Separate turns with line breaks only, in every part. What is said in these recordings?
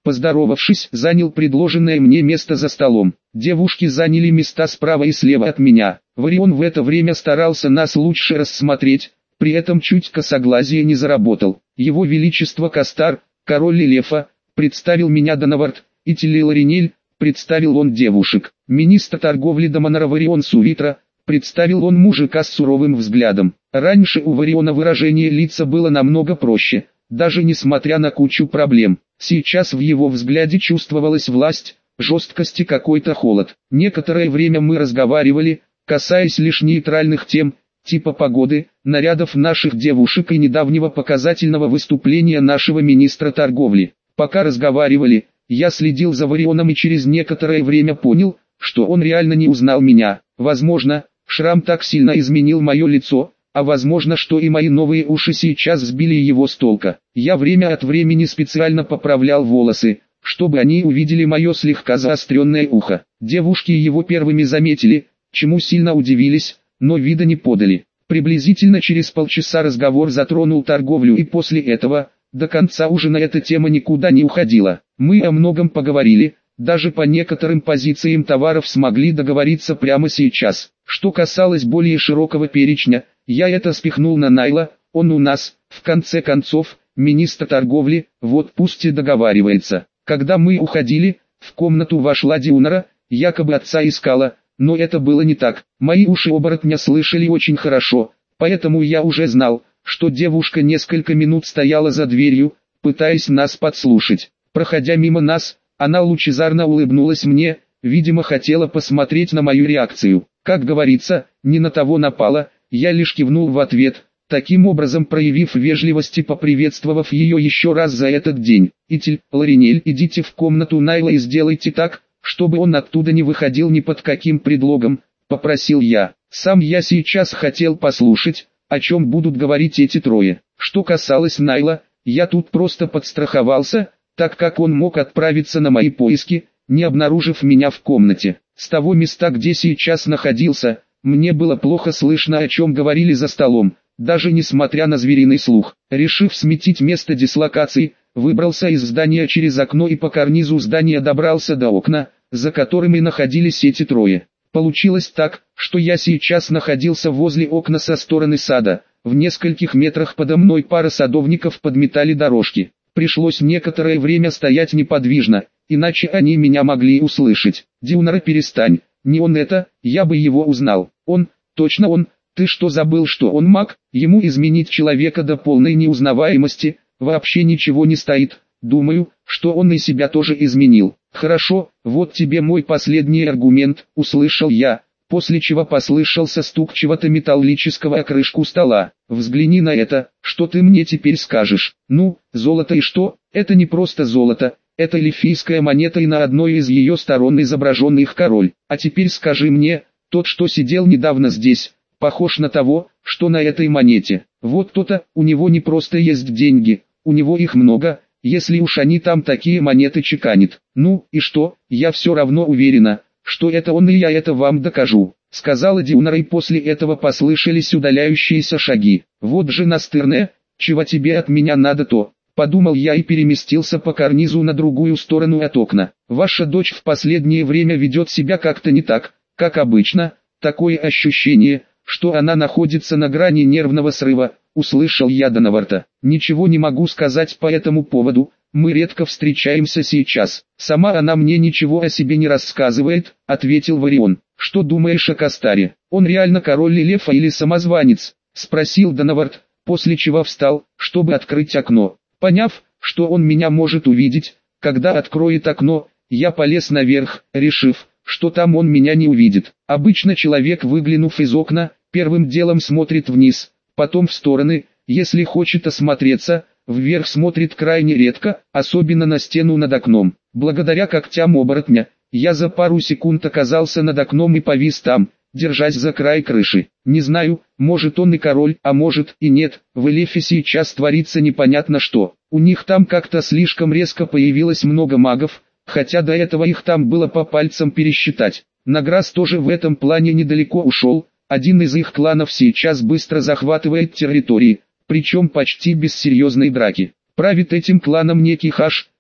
поздоровавшись, занял предложенное мне место за столом. Девушки заняли места справа и слева от меня. Варион в это время старался нас лучше рассмотреть, при этом чуть косоглазие не заработал. Его Величество Кастар, король Лилефа, представил меня Донавард, и Телеларинель, представил он девушек. Министр торговли Домонара Варион Сувитра, представил он мужика с суровым взглядом. Раньше у Вариона выражение лица было намного проще, даже несмотря на кучу проблем. Сейчас в его взгляде чувствовалась власть, жесткость и какой-то холод. Некоторое время мы разговаривали, касаясь лишь нейтральных тем, типа погоды, нарядов наших девушек и недавнего показательного выступления нашего министра торговли. Пока разговаривали, я следил за Варионом и через некоторое время понял, что он реально не узнал меня. Возможно, шрам так сильно изменил мое лицо, а возможно, что и мои новые уши сейчас сбили его с толка. Я время от времени специально поправлял волосы, чтобы они увидели мое слегка заостренное ухо. Девушки его первыми заметили, чему сильно удивились, но вида не подали. Приблизительно через полчаса разговор затронул торговлю, и после этого, до конца ужина эта тема никуда не уходила. Мы о многом поговорили, даже по некоторым позициям товаров смогли договориться прямо сейчас. Что касалось более широкого перечня, я это спихнул на Найла, он у нас, в конце концов, министр торговли, вот пусть и договаривается. Когда мы уходили, в комнату вошла Дюнара, якобы отца искала, но это было не так. Мои уши оборотня слышали очень хорошо, поэтому я уже знал, что девушка несколько минут стояла за дверью, пытаясь нас подслушать. Проходя мимо нас, она лучезарно улыбнулась мне, видимо хотела посмотреть на мою реакцию. Как говорится, не на того напала, я лишь кивнул в ответ, таким образом проявив вежливость и поприветствовав ее еще раз за этот день. Ларинель, идите в комнату Найла и сделайте так, чтобы он оттуда не выходил ни под каким предлогом, попросил я. Сам я сейчас хотел послушать, о чем будут говорить эти трое. Что касалось Найла, я тут просто подстраховался, так как он мог отправиться на мои поиски, не обнаружив меня в комнате. С того места, где сейчас находился, мне было плохо слышно, о чем говорили за столом, даже несмотря на звериный слух. Решив сметить место дислокации, выбрался из здания через окно и по карнизу здания добрался до окна, за которыми находились эти трое. Получилось так, что я сейчас находился возле окна со стороны сада, в нескольких метрах подо мной пара садовников подметали дорожки. Пришлось некоторое время стоять неподвижно, иначе они меня могли услышать. Дюнара, перестань, не он это, я бы его узнал. Он, точно он, ты что забыл, что он маг? Ему изменить человека до полной неузнаваемости вообще ничего не стоит. Думаю, что он и себя тоже изменил. Хорошо, вот тебе мой последний аргумент, услышал я, после чего послышался стук чего-то металлического о крышку стола. Взгляни на это, что ты мне теперь скажешь? Ну, золото и что? Это не просто золото, это эльфийская монета, и на одной из ее сторон изображен их король. А теперь скажи мне, тот, что сидел недавно здесь, похож на того, что на этой монете. Вот то-то, у него не просто есть деньги, у него их много, если уж они там такие монеты чеканят. Ну, и что, я все равно уверена, что это он, и я это вам докажу, сказала Дюнара, и после этого послышались удаляющиеся шаги. Вот же настырная, чего тебе от меня надо-то, подумал я и переместился по карнизу на другую сторону от окна. Ваша дочь в последнее время ведет себя как-то не так, как обычно, такое ощущение, что она находится на грани нервного срыва, услышал я Донаварта. Ничего не могу сказать по этому поводу, мы редко встречаемся сейчас. Сама она мне ничего о себе не рассказывает, ответил Варион. Что думаешь о Кастаре? Он реально король Лилефа или самозванец? Спросил Донаварт, после чего встал, чтобы открыть окно. Поняв, что он меня может увидеть, когда откроет окно, я полез наверх, решив, что там он меня не увидит. Обычно человек, выглянув из окна, первым делом смотрит вниз, потом в стороны, если хочет осмотреться, вверх смотрит крайне редко, особенно на стену над окном. Благодаря когтям оборотня, я за пару секунд оказался над окном и повис там, держась за край крыши. Не знаю, может он и король, а может и нет, в Элефе сейчас творится непонятно что. У них там как-то слишком резко появилось много магов, хотя до этого их там было по пальцам пересчитать. Награс тоже в этом плане недалеко ушел, один из их кланов сейчас быстро захватывает территории, причем почти без серьезной драки. Правит этим кланом некий Хаш,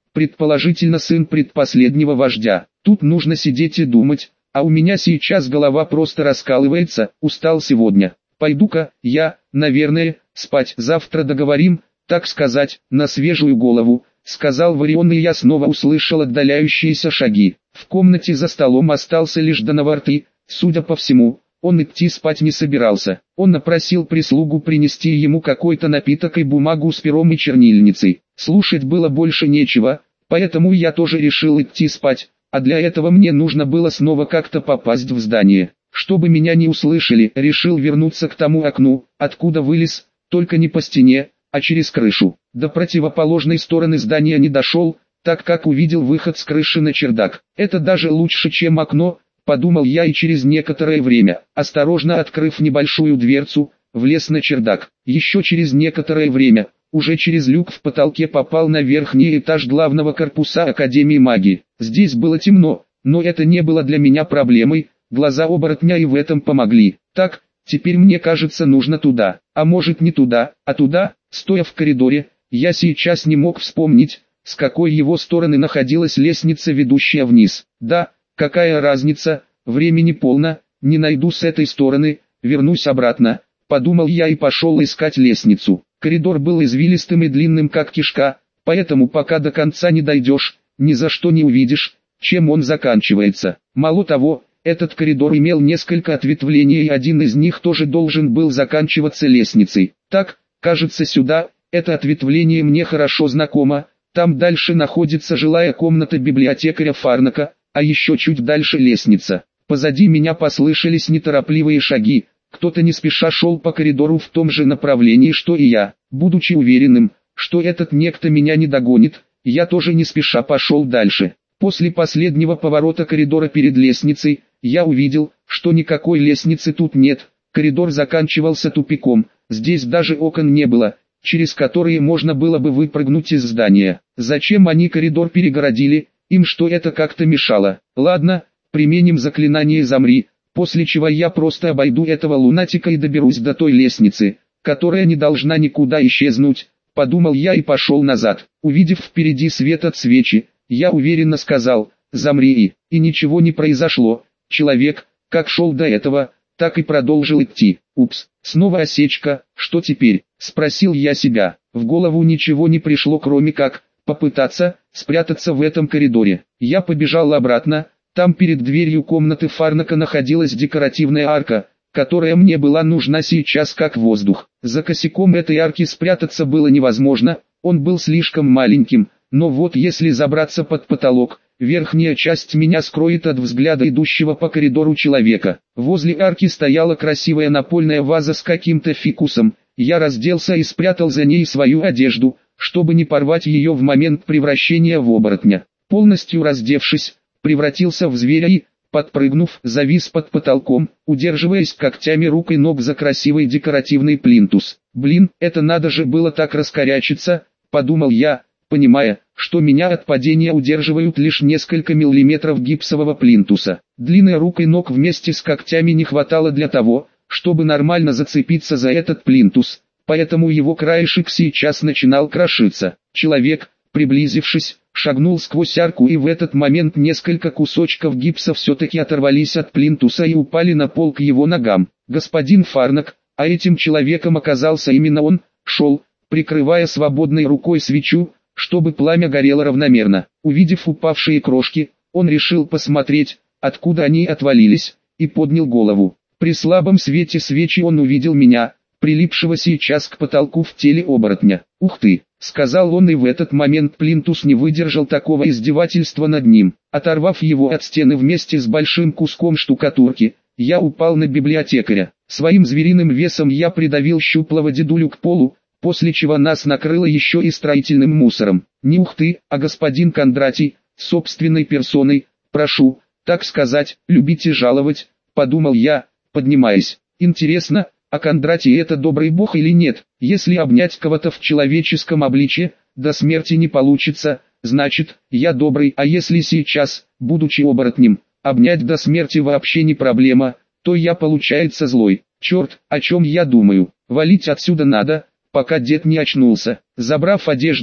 предположительно сын предпоследнего вождя. Тут нужно сидеть и думать, а у меня сейчас голова просто раскалывается, устал сегодня. Пойду-ка, я, наверное, спать. Завтра договорим, так сказать, на свежую голову, сказал Варион, и я снова услышал отдаляющиеся шаги. В комнате за столом остался лишь Донаварты, судя по всему, он идти спать не собирался. Он напросил прислугу принести ему какой-то напиток и бумагу с пером и чернильницей. Слушать было больше нечего, поэтому я тоже решил идти спать, а для этого мне нужно было снова как-то попасть в здание. Чтобы меня не услышали, решил вернуться к тому окну, откуда вылез, только не по стене, а через крышу. До противоположной стороны здания не дошел, так как увидел выход с крыши на чердак. Это даже лучше, чем окно, подумал я, и через некоторое время, осторожно открыв небольшую дверцу, влез на чердак. Еще через некоторое время, уже через люк в потолке, попал на верхний этаж главного корпуса Академии магии. Здесь было темно, но это не было для меня проблемой, глаза оборотня и в этом помогли. Так, теперь мне кажется, нужно туда, а может не туда, а туда. Стоя в коридоре, я сейчас не мог вспомнить, с какой его стороны находилась лестница, ведущая вниз. Да, какая разница, времени полно, не найду с этой стороны, вернусь обратно, подумал я и пошел искать лестницу. Коридор был извилистым и длинным как кишка, поэтому пока до конца не дойдешь, ни за что не увидишь, чем он заканчивается. Мало того, этот коридор имел несколько ответвлений, и один из них тоже должен был заканчиваться лестницей. Так, кажется, сюда, это ответвление мне хорошо знакомо, там дальше находится жилая комната библиотекаря Фарнака, а еще чуть дальше лестница. Позади меня послышались неторопливые шаги, кто-то не спеша шел по коридору в том же направлении, что и я. Будучи уверенным, что этот некто меня не догонит, я тоже не спеша пошел дальше. После последнего поворота коридора перед лестницей, я увидел, что никакой лестницы тут нет, коридор заканчивался тупиком, здесь даже окон не было, через которые можно было бы выпрыгнуть из здания. Зачем они коридор перегородили, им что это как-то мешало? Ладно, применим заклинание «Замри», после чего я просто обойду этого лунатика и доберусь до той лестницы, которая не должна никуда исчезнуть, подумал я и пошел назад. Увидев впереди свет от свечи, я уверенно сказал «Замри», и ничего не произошло. Человек, как шел до этого, так и продолжил идти. Упс, снова осечка, что теперь? Спросил я себя. В голову ничего не пришло, кроме как попытаться спрятаться в этом коридоре. Я побежал обратно, там перед дверью комнаты Фарнака находилась декоративная арка, которая мне была нужна сейчас как воздух. За косяком этой арки спрятаться было невозможно, он был слишком маленьким, но вот если забраться под потолок, верхняя часть меня скроет от взгляда идущего по коридору человека. Возле арки стояла красивая напольная ваза с каким-то фикусом, я разделся и спрятал за ней свою одежду, чтобы не порвать ее в момент превращения в оборотня. Полностью раздевшись, превратился в зверя и, подпрыгнув, завис под потолком, удерживаясь когтями рук и ног за красивый декоративный плинтус. Блин, это надо же было так раскорячиться, подумал я, понимая, что меня от падения удерживают лишь несколько миллиметров гипсового плинтуса. Длины рук и ног вместе с когтями не хватало для того, чтобы нормально зацепиться за этот плинтус, поэтому его краешек сейчас начинал крошиться. Человек, приблизившись, шагнул сквозь арку, и в этот момент несколько кусочков гипса все-таки оторвались от плинтуса и упали на пол к его ногам. Господин Фарнак, а этим человеком оказался именно он, шел, прикрывая свободной рукой свечу, чтобы пламя горело равномерно. Увидев упавшие крошки, он решил посмотреть, откуда они отвалились, и поднял голову. При слабом свете свечи он увидел меня, прилипшего сейчас к потолку в теле оборотня. «Ух ты!» — сказал он, и в этот момент плинтус не выдержал такого издевательства над ним. Оторвав его от стены вместе с большим куском штукатурки, я упал на библиотекаря. Своим звериным весом я придавил щуплого дедулю к полу, после чего нас накрыло еще и строительным мусором. Не ух ты, а господин Кондратий, собственной персоной, прошу, так сказать, любите жаловать, подумал я, поднимаясь. Интересно, а Кондратий это добрый бог или нет? Если обнять кого-то в человеческом обличье, до смерти не получится, значит, я добрый, а если сейчас, будучи оборотнем, обнять до смерти вообще не проблема, то я получается злой. Черт, о чем я думаю? Валить отсюда надо, пока дед не очнулся. Забрав одежду,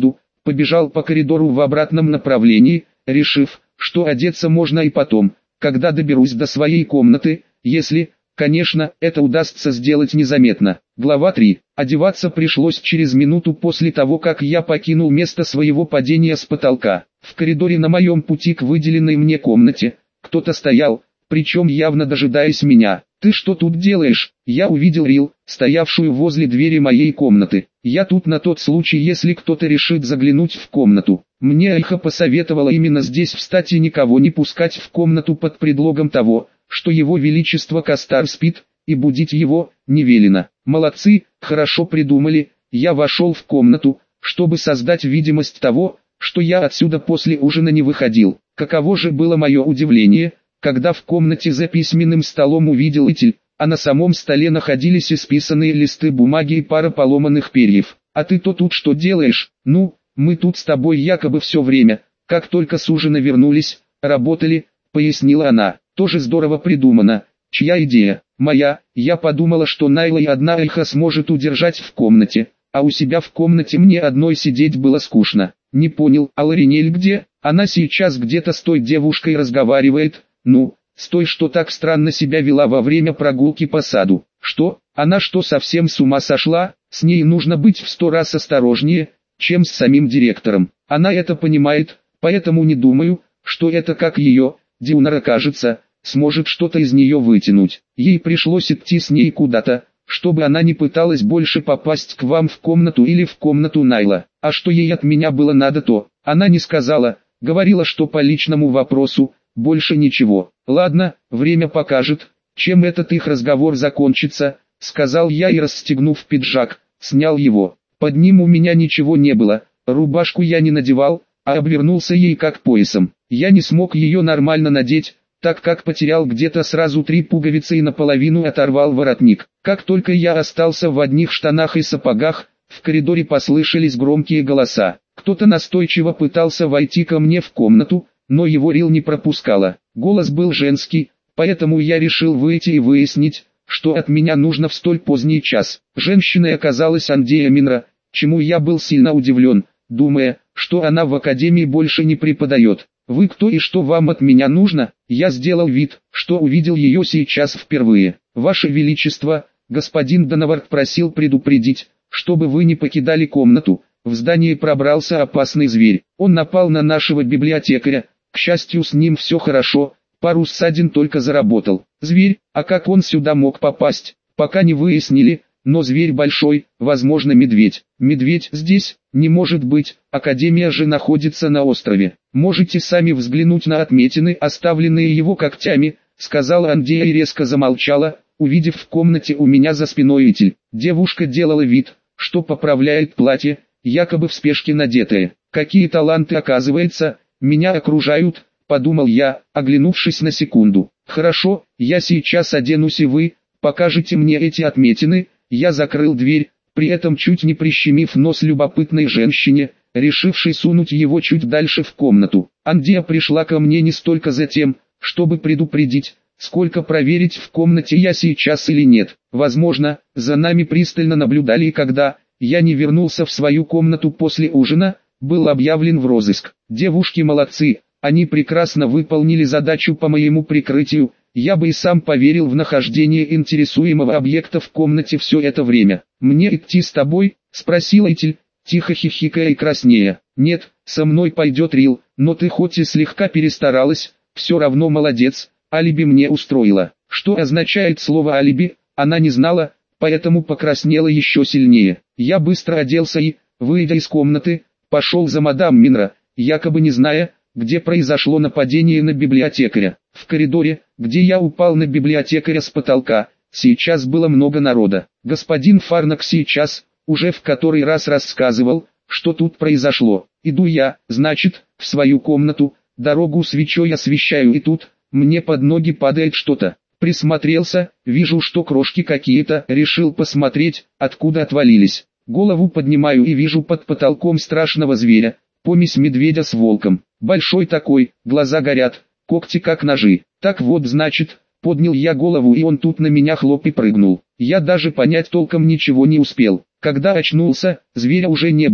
побежал по коридору в обратном направлении, решив, что одеться можно и потом, когда доберусь до своей комнаты, если, конечно, это удастся сделать незаметно. Глава 3. Одеваться пришлось через минуту после того, как я покинул место своего падения с потолка. В коридоре на моем пути к выделенной мне комнате кто-то стоял, причем явно дожидаясь меня. «Ты что тут делаешь?» Я увидел Рил, стоявшую возле двери моей комнаты. «Я тут на тот случай, если кто-то решит заглянуть в комнату. Мне Альха посоветовала именно здесь встать и никого не пускать в комнату под предлогом того, что его величество Кастар спит, и будить его не велено. Молодцы, хорошо придумали». Я вошел в комнату, чтобы создать видимость того, что я отсюда после ужина не выходил. Каково же было мое удивление, когда в комнате за письменным столом увидел Этель, а на самом столе находились исписанные листы бумаги и пара поломанных перьев. «А ты-то тут что делаешь?» «Ну, мы тут с тобой якобы все время, как только с ужина вернулись, работали», — пояснила она. «Тоже здорово придумано. Чья идея?» «Моя. Я подумала, что Найла и одна Альха сможет удержать в комнате, а у себя в комнате мне одной сидеть было скучно». «Не понял, а Ларинель где?» «Она сейчас где-то с той девушкой разговаривает». «Ну, с той, что так странно себя вела во время прогулки по саду». «Что? Она что, совсем с ума сошла? С ней нужно быть в 100 раз осторожнее, чем с самим директором. Она это понимает, поэтому не думаю, что это как ее, Дюнара кажется, сможет что-то из нее вытянуть. Ей пришлось идти с ней куда-то, чтобы она не пыталась больше попасть к вам в комнату или в комнату Найла. А что ей от меня было надо, то она не сказала, говорила, что по личному вопросу, больше ничего. Ладно, время покажет, чем этот их разговор закончится», — сказал я и, расстегнув пиджак, снял его. Под ним у меня ничего не было, рубашку я не надевал, а обвернулся ей как поясом. Я не смог ее нормально надеть, так как потерял где-то сразу 3 пуговицы и наполовину оторвал воротник. Как только я остался в одних штанах и сапогах, в коридоре послышались громкие голоса. Кто-то настойчиво пытался войти ко мне в комнату, но его Рил не пропускала. Голос был женский, поэтому я решил выйти и выяснить, что от меня нужно в столь поздний час. Женщиной оказалась Андея Минра, чему я был сильно удивлен, думая, что она в академии больше не преподает. «Вы кто и что вам от меня нужно?» Я сделал вид, что увидел ее сейчас впервые. «Ваше Величество, господин Донавард просил предупредить, чтобы вы не покидали комнату. В здание пробрался опасный зверь. Он напал на нашего библиотекаря. К счастью, с ним все хорошо, пару ссадин только заработал. Зверь, а как он сюда мог попасть, пока не выяснили, но зверь большой, возможно медведь». «Медведь здесь? Не может быть, академия же находится на острове. Можете сами взглянуть на отметины, оставленные его когтями», — сказала Андея и резко замолчала, увидев в комнате у меня за спиной Этель. Девушка делала вид, что поправляет платье, якобы в спешке надетое. «Какие таланты, оказывается, меня окружают», — подумал я, оглянувшись на секунду. «Хорошо, я сейчас оденусь и вы покажете мне эти отметины». Я закрыл дверь, при этом чуть не прищемив нос любопытной женщине, решившей сунуть его чуть дальше в комнату. Андея пришла ко мне не столько за тем, чтобы предупредить, сколько проверить, в комнате я сейчас или нет. Возможно, за нами пристально наблюдали, и когда я не вернулся в свою комнату после ужина, был объявлен в розыск. Девушки молодцы, они прекрасно выполнили задачу по моему прикрытию. Я бы и сам поверил в нахождение интересуемого объекта в комнате все это время. «Мне идти с тобой?» — спросила Этель, тихо хихикая и краснея. «Нет, со мной пойдет Рил, но ты хоть и слегка перестаралась, все равно молодец, алиби мне устроила». Что означает слово «алиби», она не знала, поэтому покраснела еще сильнее. Я быстро оделся и, выйдя из комнаты, пошел за мадам Минра, якобы не зная, где произошло нападение на библиотекаря. В коридоре, где я упал на библиотекаря с потолка, сейчас было много народа. Господин Фарнак сейчас, уже в который раз рассказывал, что тут произошло. Иду я, значит, в свою комнату, дорогу свечой освещаю, и тут, мне под ноги падает что-то. Присмотрелся, вижу, что крошки какие-то, решил посмотреть, откуда отвалились. Голову поднимаю и вижу под потолком страшного зверя, помесь медведя с волком. Большой такой, глаза горят, когти как ножи. Так вот, значит, поднял я голову, и он тут на меня хлоп и прыгнул. Я даже понять толком ничего не успел. Когда очнулся, зверя уже не было,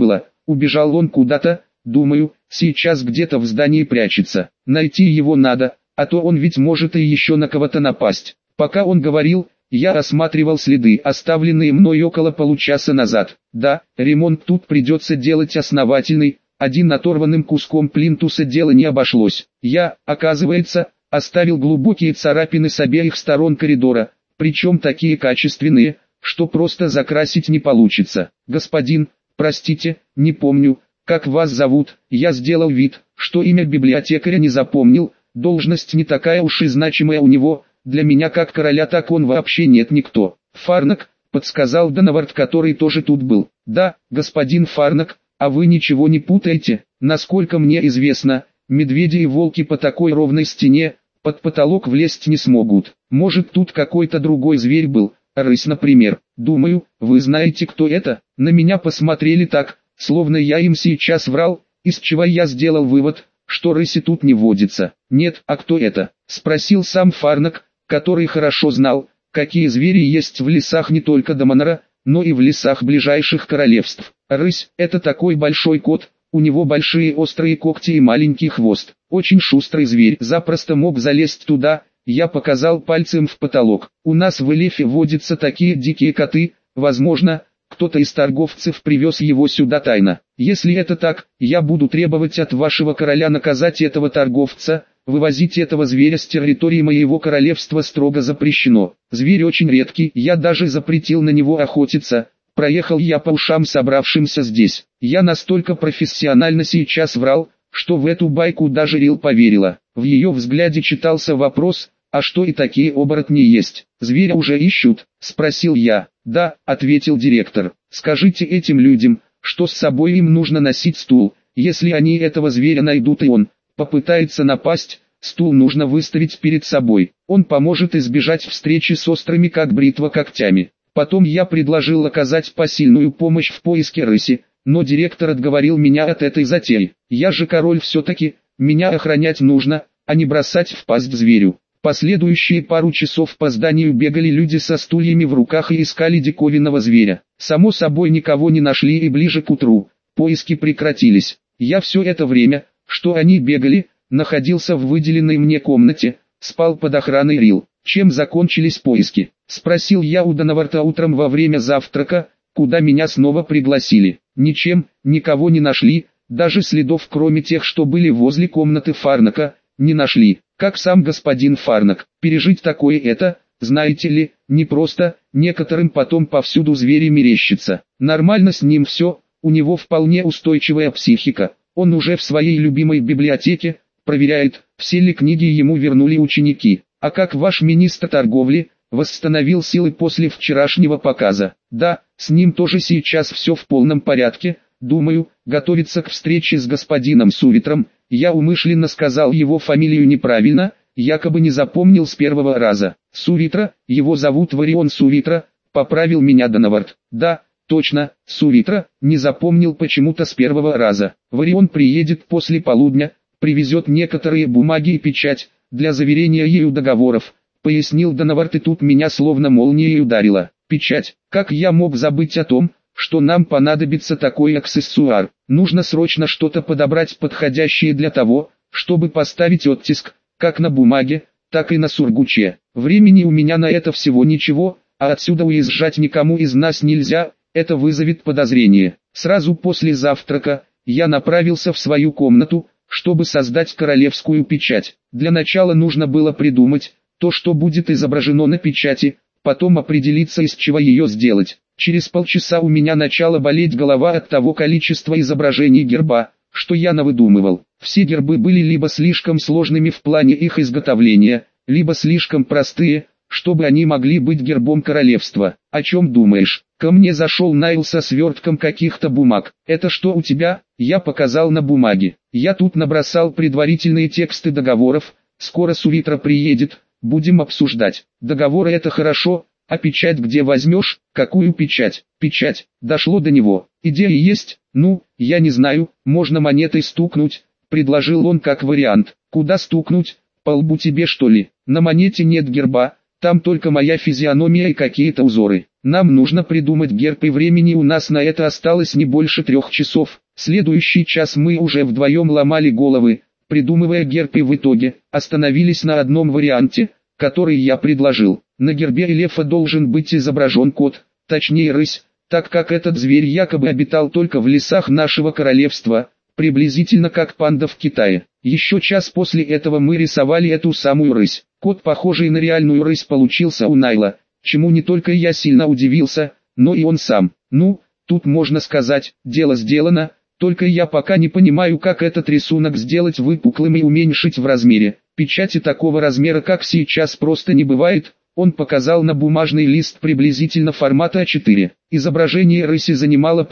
убежал он куда-то, думаю, сейчас где-то в здании прячется. Найти его надо, а то он ведь может и еще на кого-то напасть. Пока он говорил, я осматривал следы, оставленные мной около получаса назад. Да, ремонт тут придется делать основательный, один оторванным куском плинтуса дело не обошлось. Я, оказывается, оставил глубокие царапины с обеих сторон коридора, причем такие качественные, что просто закрасить не получится. Господин, простите, не помню, как вас зовут. Я сделал вид, что имя библиотекаря не запомнил, должность не такая уж и значимая у него, для меня как короля так он вообще нет никто. Фарнак, подсказал Донавард, который тоже тут был. Да, господин Фарнак, а вы ничего не путаете? Насколько мне известно, медведи и волки по такой ровной стене, под потолок влезть не смогут. Может тут какой-то другой зверь был, рысь, например. Думаю, вы знаете, кто это? На меня посмотрели так, словно я им сейчас врал, из чего я сделал вывод, что рыси тут не водится. Нет, а кто это? Спросил сам Фарнак, который хорошо знал, какие звери есть в лесах не только Даманора, но и в лесах ближайших королевств. Рысь – это такой большой кот, у него большие острые когти и маленький хвост. Очень шустрый зверь, запросто мог залезть туда. Я показал пальцем в потолок. У нас в Элефе водятся такие дикие коты, возможно, кто-то из торговцев привез его сюда тайно. Если это так, я буду требовать от вашего короля наказать этого торговца. Вывозить этого зверя с территории моего королевства строго запрещено. Зверь очень редкий, я даже запретил на него охотиться. Проехал я по ушам собравшимся здесь. Я настолько профессионально сейчас врал, что в эту байку даже Рил поверила. В ее взгляде читался вопрос, а что и такие оборотни есть? Зверя уже ищут? Спросил я. Да, ответил директор. Скажите этим людям, что с собой им нужно носить стул. Если они этого зверя найдут и он попытается напасть, стул нужно выставить перед собой. Он поможет избежать встречи с острыми как бритва когтями. Потом я предложил оказать посильную помощь в поиске рыси, но директор отговорил меня от этой затеи. Я же король все-таки, меня охранять нужно, а не бросать в пасть зверю. Последующие пару часов по зданию бегали люди со стульями в руках и искали диковинного зверя. Само собой никого не нашли, и ближе к утру поиски прекратились. Я все это время, что они бегали, находился в выделенной мне комнате, спал под охраной Рил. Чем закончились поиски? Спросил я у Донаварда утром во время завтрака, куда меня снова пригласили. Ничем, никого не нашли, даже следов кроме тех, что были возле комнаты Фарнака, не нашли. Как сам господин Фарнак, пережить такое это, знаете ли, непросто, некоторым потом повсюду звери мерещатся. Нормально с ним все, у него вполне устойчивая психика. Он уже в своей любимой библиотеке проверяет, все ли книги ему вернули ученики. А как ваш министр торговли восстановил силы после вчерашнего показа? Да, с ним тоже сейчас все в полном порядке. Думаю, готовится к встрече с господином Суритром. Я умышленно сказал его фамилию неправильно, якобы не запомнил с первого раза. Суритра, его зовут Варион Суритра, поправил меня Донавард. Да, точно, Суритра, не запомнил почему-то с первого раза. Варион приедет после полудня, привезет некоторые бумаги и печать, для заверения ею договоров, пояснил Донавард, и тут меня словно молнией ударило. Печать, как я мог забыть о том, что нам понадобится такой аксессуар. Нужно срочно что-то подобрать подходящее для того, чтобы поставить оттиск, как на бумаге, так и на сургуче. Времени у меня на это всего ничего, а отсюда уезжать никому из нас нельзя, это вызовет подозрение. Сразу после завтрака я направился в свою комнату, чтобы создать королевскую печать. Для начала нужно было придумать то, что будет изображено на печати, потом определиться, из чего ее сделать. Через полчаса у меня начала болеть голова от того количества изображений герба, что я навыдумывал. Все гербы были либо слишком сложными в плане их изготовления, либо слишком простые, чтобы они могли быть гербом королевства. О чем думаешь? Ко мне зашел Найл со свертком каких-то бумаг. Это что у тебя? Я показал на бумаге. Я тут набросал предварительные тексты договоров. Скоро Суритра приедет, будем обсуждать. Договоры это хорошо, а печать где возьмешь? Какую печать? Печать. Дошло до него. Идея есть? Ну, я не знаю, можно монетой стукнуть, предложил он как вариант. Куда стукнуть? По лбу тебе что ли? На монете нет герба, там только моя физиономия и какие-то узоры. Нам нужно придумать герб, и времени у нас на это осталось не больше 3 часов. Следующий час мы уже вдвоем ломали головы, придумывая герб, и в итоге остановились на одном варианте, который я предложил. На гербе элефа должен быть изображен кот, точнее рысь, так как этот зверь якобы обитал только в лесах нашего королевства, приблизительно как панда в Китае. Еще час после этого мы рисовали эту самую рысь. Кот, похожий на реальную рысь, получился у Найла, чему не только я сильно удивился, но и он сам. Ну, тут можно сказать, дело сделано, только я пока не понимаю, как этот рисунок сделать выпуклым и уменьшить в размере. Печати такого размера, как сейчас, просто не бывает. Он показал на бумажный лист приблизительно формата А4. Изображение рыси занимало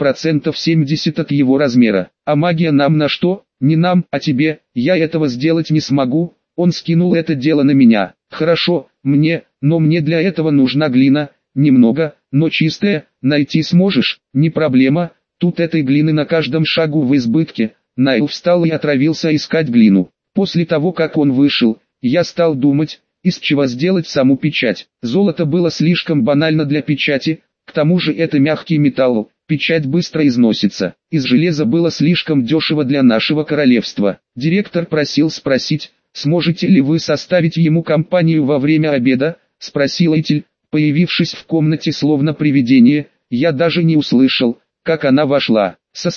70% от его размера. А магия нам на что? Не нам, а тебе. Я этого сделать не смогу. Он скинул это дело на меня. Хорошо, но мне для этого нужна глина. Немного, но чистая. Найти сможешь? Не проблема. Тут этой глины на каждом шагу в избытке. Найл встал и отравился искать глину. После того, как он вышел, я стал думать, из чего сделать саму печать. Золото было слишком банально для печати, к тому же это мягкий металл, печать быстро износится. Из железа было слишком дешево для нашего королевства. Директор просил спросить, сможете ли вы составить ему компанию во время обеда, спросил Этель, появившись в комнате словно привидение. Я даже не услышал, как она вошла.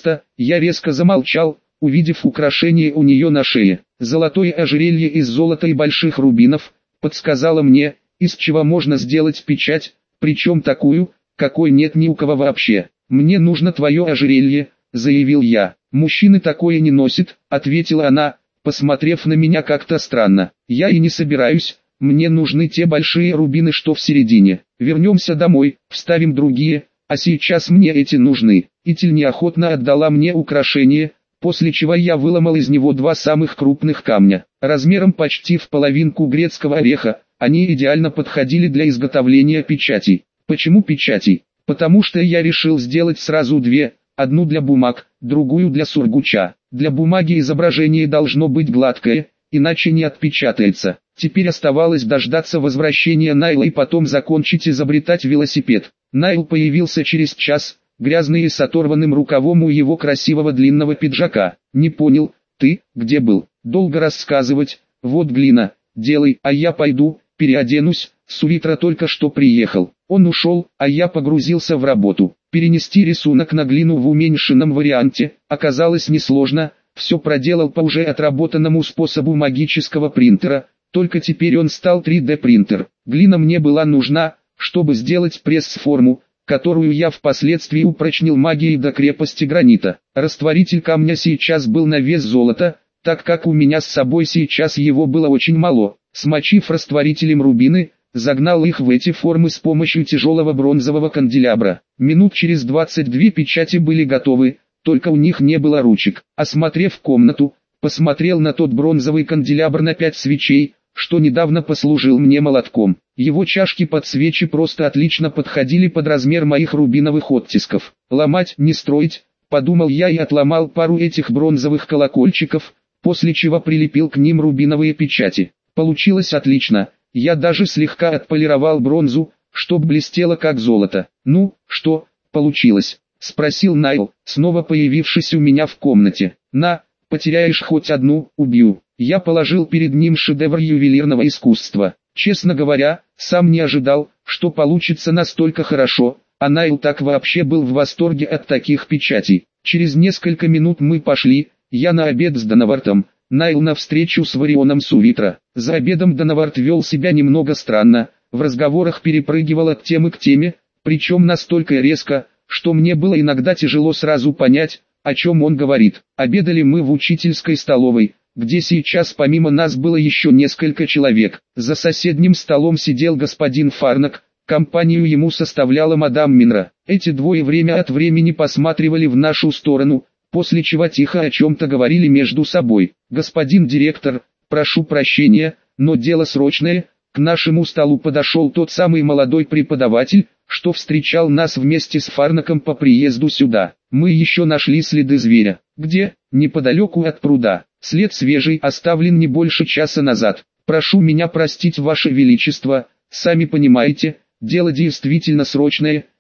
Я резко замолчал, увидев украшение у нее на шее. Золотое ожерелье из золота и больших рубинов, подсказала мне, из чего можно сделать печать, причем такую, какой нет ни у кого вообще. «Мне нужно твое ожерелье», — заявил я. «Мужчины такое не носят», — ответила она, посмотрев на меня как-то странно. «Я и не собираюсь, мне нужны те большие рубины, что в середине. Вернемся домой, вставим другие, а сейчас мне эти нужны». Этель неохотно отдала мне украшение, после чего я выломал из него два самых крупных камня, размером почти в половинку грецкого ореха. Они идеально подходили для изготовления печатей. Почему печатей? Потому что я решил сделать сразу две, одну для бумаг, другую для сургуча. Для бумаги изображение должно быть гладкое, иначе не отпечатается. Теперь оставалось дождаться возвращения Найла и потом закончить изобретать велосипед. Найл появился через час, грязный и с оторванным рукавом у его красивого длинного пиджака. «Не понял, ты, где был?» «Долго рассказывать, вот глина, делай, а я пойду, переоденусь, Сувитра только что приехал». Он ушел, а я погрузился в работу. Перенести рисунок на глину в уменьшенном варианте оказалось несложно, все проделал по уже отработанному способу магического принтера, только теперь он стал 3D принтер. Глина мне была нужна, чтобы сделать пресс-форму, которую я впоследствии упрочнил магией до крепости гранита. Растворитель камня сейчас был на вес золота, так как у меня с собой сейчас его было очень мало. Смочив растворителем рубины, загнал их в эти формы с помощью тяжелого бронзового канделябра. Минут через 22 печати были готовы, только у них не было ручек. Осмотрев комнату, посмотрел на тот бронзовый канделябр на 5 свечей, что недавно послужил мне молотком. Его чашки под свечи просто отлично подходили под размер моих рубиновых оттисков. Ломать, не строить, подумал я и отломал пару этих бронзовых колокольчиков, после чего прилепил к ним рубиновые печати. Получилось отлично, я даже слегка отполировал бронзу, чтоб блестело как золото. «Ну, что, получилось?» — спросил Найл, снова появившись у меня в комнате. «На, потеряешь хоть одну, убью». Я положил перед ним шедевр ювелирного искусства. Честно говоря, сам не ожидал, что получится настолько хорошо, а Найл так вообще был в восторге от таких печатей. Через несколько минут мы пошли, я на обед с Донавартом, Найл на встречу с Варионом Сувитра. За обедом Донаварт вел себя немного странно, в разговорах перепрыгивал от темы к теме, причем настолько резко, что мне было иногда тяжело сразу понять, о чем он говорит. Обедали мы в учительской столовой, где сейчас помимо нас было еще несколько человек. За соседним столом сидел господин Фарнак, компанию ему составляла мадам Минра. Эти двое время от времени посматривали в нашу сторону, после чего тихо о чем-то говорили между собой. «Господин директор, прошу прощения, но дело срочное». К нашему столу подошел тот самый молодой преподаватель, что встречал нас вместе с Фарнаком по приезду сюда. Мы еще нашли следы зверя. Где? Неподалеку от пруда. След свежий, оставлен не больше часа назад. Прошу меня простить, Ваше Величество, сами понимаете, дело действительно срочное,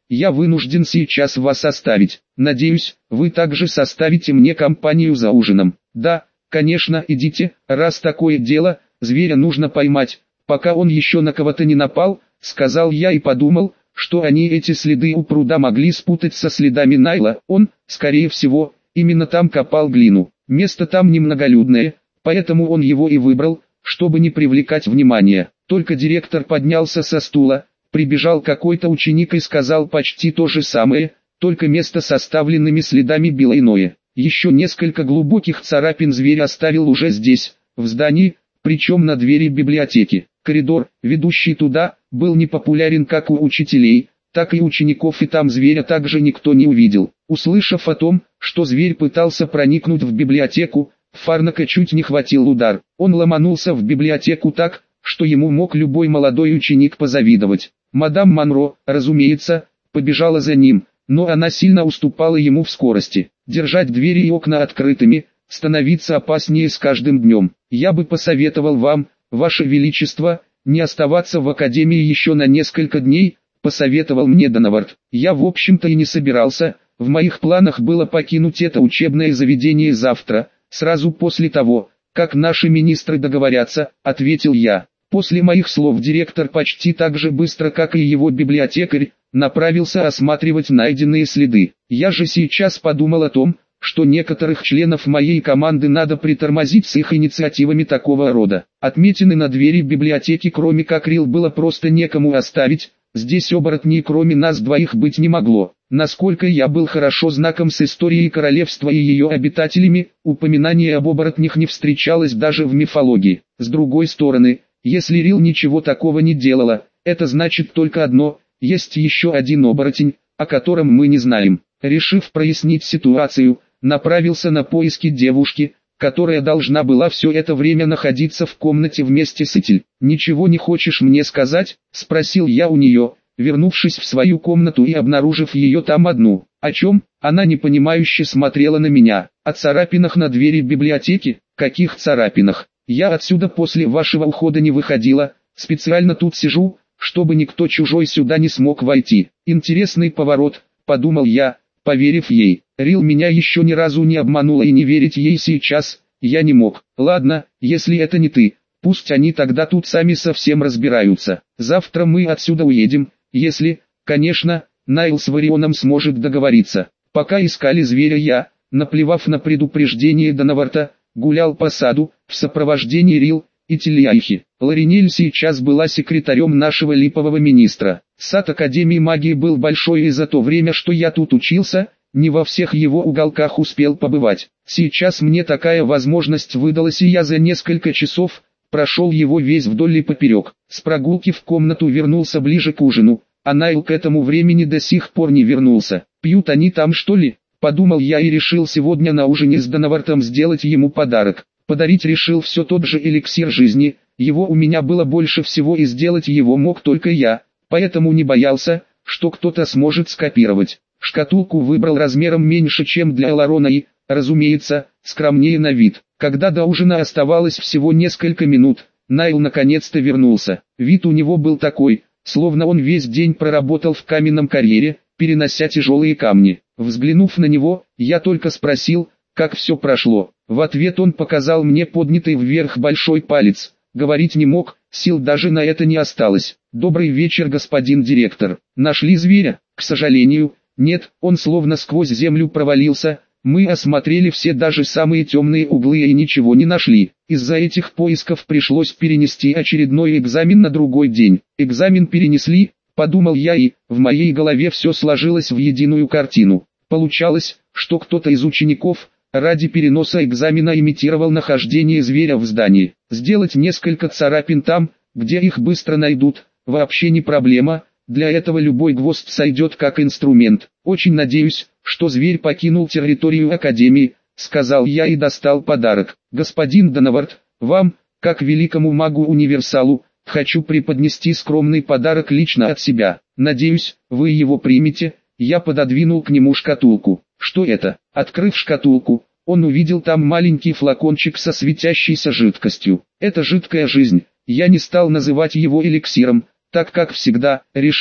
я вынужден сейчас вас оставить. Надеюсь, вы также составите мне компанию за ужином. Да, конечно, идите, раз такое дело, зверя нужно поймать, пока он еще на кого-то не напал, сказал я и подумал, что они эти следы у пруда могли спутать со следами Найла. Он, скорее всего, именно там копал глину. Место там немноголюдное, поэтому он его и выбрал, чтобы не привлекать внимания. Только директор поднялся со стула, прибежал какой-то ученик и сказал почти то же самое, только место с оставленными следами было иное. Еще несколько глубоких царапин зверь оставил уже здесь, в здании, причем на двери библиотеки. Коридор, ведущий туда, был непопулярен как у учителей, так и учеников, и там зверя также никто не увидел. Услышав о том, что зверь пытался проникнуть в библиотеку, Фарнака чуть не хватил удар. Он ломанулся в библиотеку так, что ему мог любой молодой ученик позавидовать. Мадам Монро, разумеется, побежала за ним, но она сильно уступала ему в скорости. Держать двери и окна открытыми, становиться опаснее с каждым днем. Я бы посоветовал вам, Ваше Величество, не оставаться в Академии еще на несколько дней, посоветовал мне Донавард. Я в общем-то и не собирался, в моих планах было покинуть это учебное заведение завтра, сразу после того, как наши министры договорятся, ответил я. После моих слов директор почти так же быстро, как и его библиотекарь, направился осматривать найденные следы. Я же сейчас подумал о том, что некоторых членов моей команды надо притормозить с их инициативами такого рода. Отметины на двери библиотеки кроме как Рил было просто некому оставить, здесь оборотней кроме нас двоих быть не могло. Насколько я был хорошо знаком с историей королевства и ее обитателями, упоминание об оборотнях не встречалось даже в мифологии. С другой стороны, если Рил ничего такого не делала, это значит только одно: есть еще один оборотень, о котором мы не знаем. Решив прояснить ситуацию, направился на поиски девушки, которая должна была все это время находиться в комнате вместе с Этель. «Ничего не хочешь мне сказать?» – спросил я у нее, вернувшись в свою комнату и обнаружив ее там одну. «О чем?» Она непонимающе смотрела на меня. «О царапинах на двери библиотеки?» «Каких царапинах? Я отсюда после вашего ухода не выходила, специально тут сижу, чтобы никто чужой сюда не смог войти». Интересный поворот, подумал я, поверив ей. Рил меня еще ни разу не обманула, и не верить ей сейчас я не мог. Ладно, если это не ты, пусть они тогда тут сами совсем разбираются. Завтра мы отсюда уедем, если, конечно, Найл с Варионом сможет договориться. Пока искали зверя, я, наплевав на предупреждение Донаварта, гулял по саду, в сопровождении Рил и Тильяйхи. Ларинель сейчас была секретарем нашего липового министра. Сад Академии магии был большой, и за то время, что я тут учился, не во всех его уголках успел побывать. Сейчас мне такая возможность выдалась, и я за несколько часов прошел его весь вдоль и поперек. С прогулки в комнату вернулся ближе к ужину, а Найл к этому времени до сих пор не вернулся. «Пьют они там, что ли?» – подумал я и решил сегодня на ужине с Донавартом сделать ему подарок. Подарить решил все тот же эликсир жизни, его у меня было больше всего и сделать его мог только я, поэтому не боялся, что кто-то сможет скопировать. Шкатулку выбрал размером меньше, чем для Эларона и, разумеется, скромнее на вид. Когда до ужина оставалось всего несколько минут, Найл наконец-то вернулся. Вид у него был такой, словно он весь день проработал в каменном карьере, перенося тяжелые камни. Взглянув на него, я только спросил, как все прошло. В ответ он показал мне поднятый вверх большой палец. Говорить не мог, сил даже на это не осталось. «Добрый вечер, господин директор. Нашли зверя?» «К сожалению, нет, он словно сквозь землю провалился. Мы осмотрели все, даже самые темные углы, и ничего не нашли. Из-за этих поисков пришлось перенести очередной экзамен на другой день». «Экзамен перенесли?» – подумал я, и в моей голове все сложилось в единую картину. Получалось, что кто-то из учеников ради переноса экзамена имитировал нахождение зверя в здании. Сделать несколько царапин там, где их быстро найдут, вообще не проблема. Для этого любой гвоздь сойдет как инструмент. «Очень надеюсь, что зверь покинул территорию Академии», — сказал я и достал подарок. «Господин Донавард, вам, как великому магу-универсалу, хочу преподнести скромный подарок лично от себя. Надеюсь, вы его примете». Я пододвинул к нему шкатулку. «Что это?» Открыв шкатулку, он увидел там маленький флакончик со светящейся жидкостью. «Это жидкая жизнь». Я не стал называть его эликсиром, так как всегда, решив,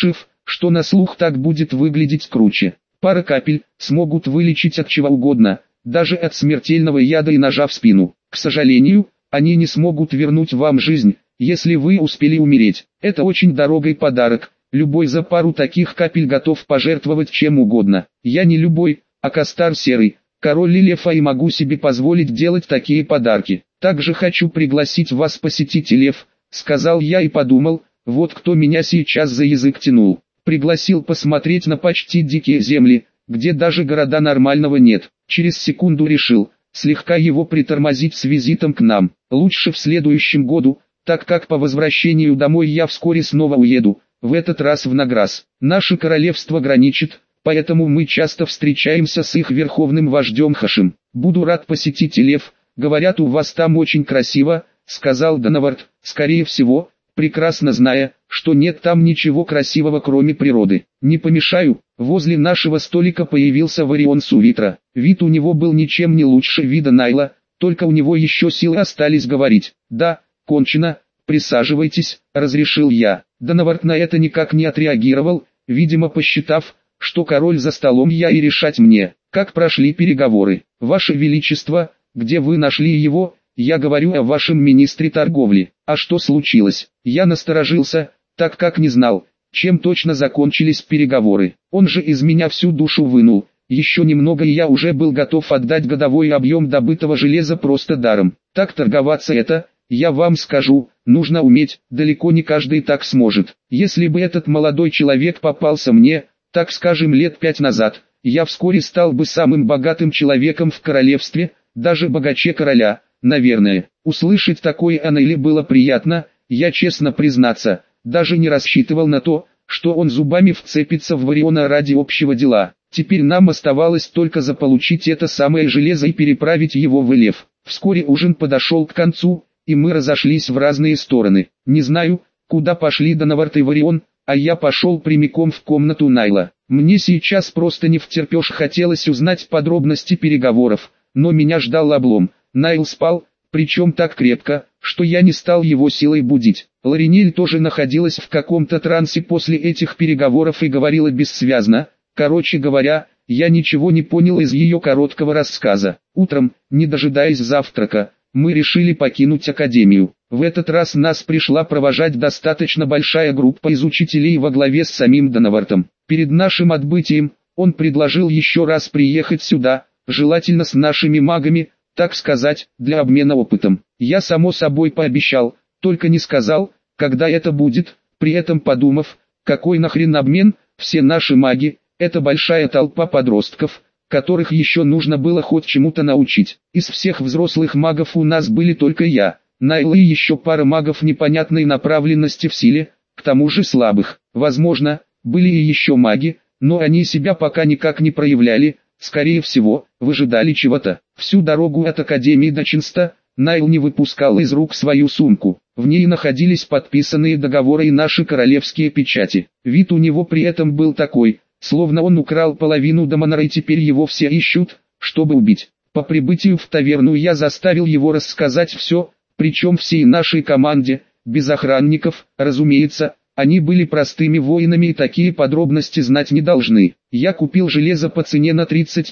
что на слух так будет выглядеть круче. Пара капель смогут вылечить от чего угодно, даже от смертельного яда и ножа в спину. К сожалению, они не смогут вернуть вам жизнь, если вы успели умереть. Это очень дорогой подарок, любой за пару таких капель готов пожертвовать чем угодно. Я не любой, а Костар Серый, король Лилефа, и могу себе позволить делать такие подарки. Также хочу пригласить вас посетить Лев, сказал я и подумал, вот кто меня сейчас за язык тянул. Пригласил посмотреть на почти дикие земли, где даже города нормального нет. Через секунду решил, слегка его притормозить с визитом к нам. Лучше в следующем году, так как по возвращению домой я вскоре снова уеду, в этот раз в Награс. Наше королевство граничит, поэтому мы часто встречаемся с их верховным вождем Хашем. Буду рад посетить Лев, говорят, у вас там очень красиво, сказал Донавард, скорее всего, прекрасно зная, что нет там ничего красивого кроме природы. Не помешаю. Возле нашего столика появился Варион Сувитра. Вид у него был ничем не лучше вида Найла, только у него еще силы остались говорить. Да, кончено, присаживайтесь, разрешил я. Донавард на это никак не отреагировал, видимо посчитав, что король за столом, я и решать мне. Как прошли переговоры? Ваше Величество, где вы нашли его? Я говорю о вашем министре торговли. А что случилось? Я насторожился, так как не знал, чем точно закончились переговоры. Он же из меня всю душу вынул. Еще немного и я уже был готов отдать годовой объем добытого железа просто даром. Так торговаться это, я вам скажу, нужно уметь, далеко не каждый так сможет. Если бы этот молодой человек попался мне, так скажем лет 5 назад, я вскоре стал бы самым богатым человеком в королевстве, даже богаче короля. Наверное, услышать такое о Нейле было приятно, я честно признаться, даже не рассчитывал на то, что он зубами вцепится в Вариона ради общего дела. Теперь нам оставалось только заполучить это самое железо и переправить его в Элев. Вскоре ужин подошел к концу, и мы разошлись в разные стороны. Не знаю, куда пошли Донавард и Варион, а я пошел прямиком в комнату Найла. Мне сейчас просто не втерпешь хотелось узнать подробности переговоров, но меня ждал облом. Найл спал, причем так крепко, что я не стал его силой будить. Ларинель тоже находилась в каком-то трансе после этих переговоров и говорила бессвязно. Короче говоря, я ничего не понял из ее короткого рассказа. Утром, не дожидаясь завтрака, мы решили покинуть академию. В этот раз нас пришла провожать достаточно большая группа из учителей во главе с самим Донавартом. Перед нашим отбытием, он предложил еще раз приехать сюда, желательно с нашими магами, так сказать, для обмена опытом. Я само собой пообещал, только не сказал, когда это будет, при этом подумав, какой нахрен обмен, все наши маги, это большая толпа подростков, которых еще нужно было хоть чему-то научить. Из всех взрослых магов у нас были только я, Найл и еще пара магов непонятной направленности в силе, к тому же слабых. Возможно, были и еще маги, но они себя пока никак не проявляли, скорее всего, выжидали чего-то. Всю дорогу от Академии до Чинста, Найл не выпускал из рук свою сумку. В ней находились подписанные договоры и наши королевские печати. Вид у него при этом был такой, словно он украл половину Дамонара и теперь его все ищут, чтобы убить. По прибытию в таверну я заставил его рассказать все, причем всей нашей команде, без охранников, разумеется. Они были простыми воинами и такие подробности знать не должны. Я купил железо по цене на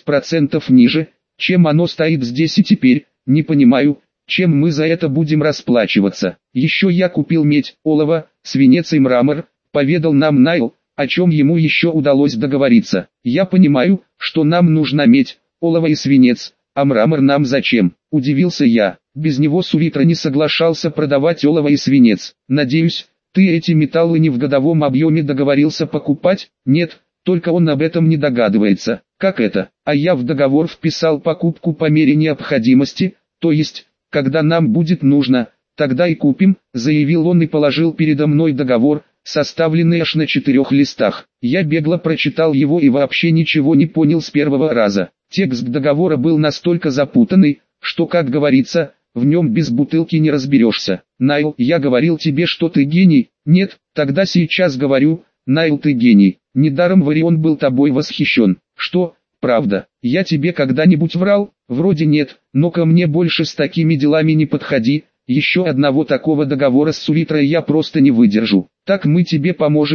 30% ниже, чем оно стоит здесь и теперь, не понимаю, чем мы за это будем расплачиваться. Еще я купил медь, олово, свинец и мрамор, поведал нам Найл, о чем ему еще удалось договориться. Я понимаю, что нам нужна медь, олово и свинец, а мрамор нам зачем? Удивился я. Без него Сувитра не соглашался продавать олово и свинец. Надеюсь, ты эти металлы не в годовом объеме договорился покупать? Нет, только он об этом не догадывается. Как это? А я в договор вписал покупку по мере необходимости, то есть, когда нам будет нужно, тогда и купим, заявил он и положил передо мной договор, составленный аж на 4 листах. Я бегло прочитал его и вообще ничего не понял с первого раза. Текст договора был настолько запутанный, что, как говорится, в нем без бутылки не разберешься. Найл, я говорил тебе, что ты гений. Нет, тогда сейчас говорю, Найл, ты гений. Недаром Варион был тобой восхищен. Что, правда, я тебе когда-нибудь врал? Вроде нет, но ко мне больше с такими делами не подходи. Еще одного такого договора с Сувитрой я просто не выдержу. Так мы тебе поможем,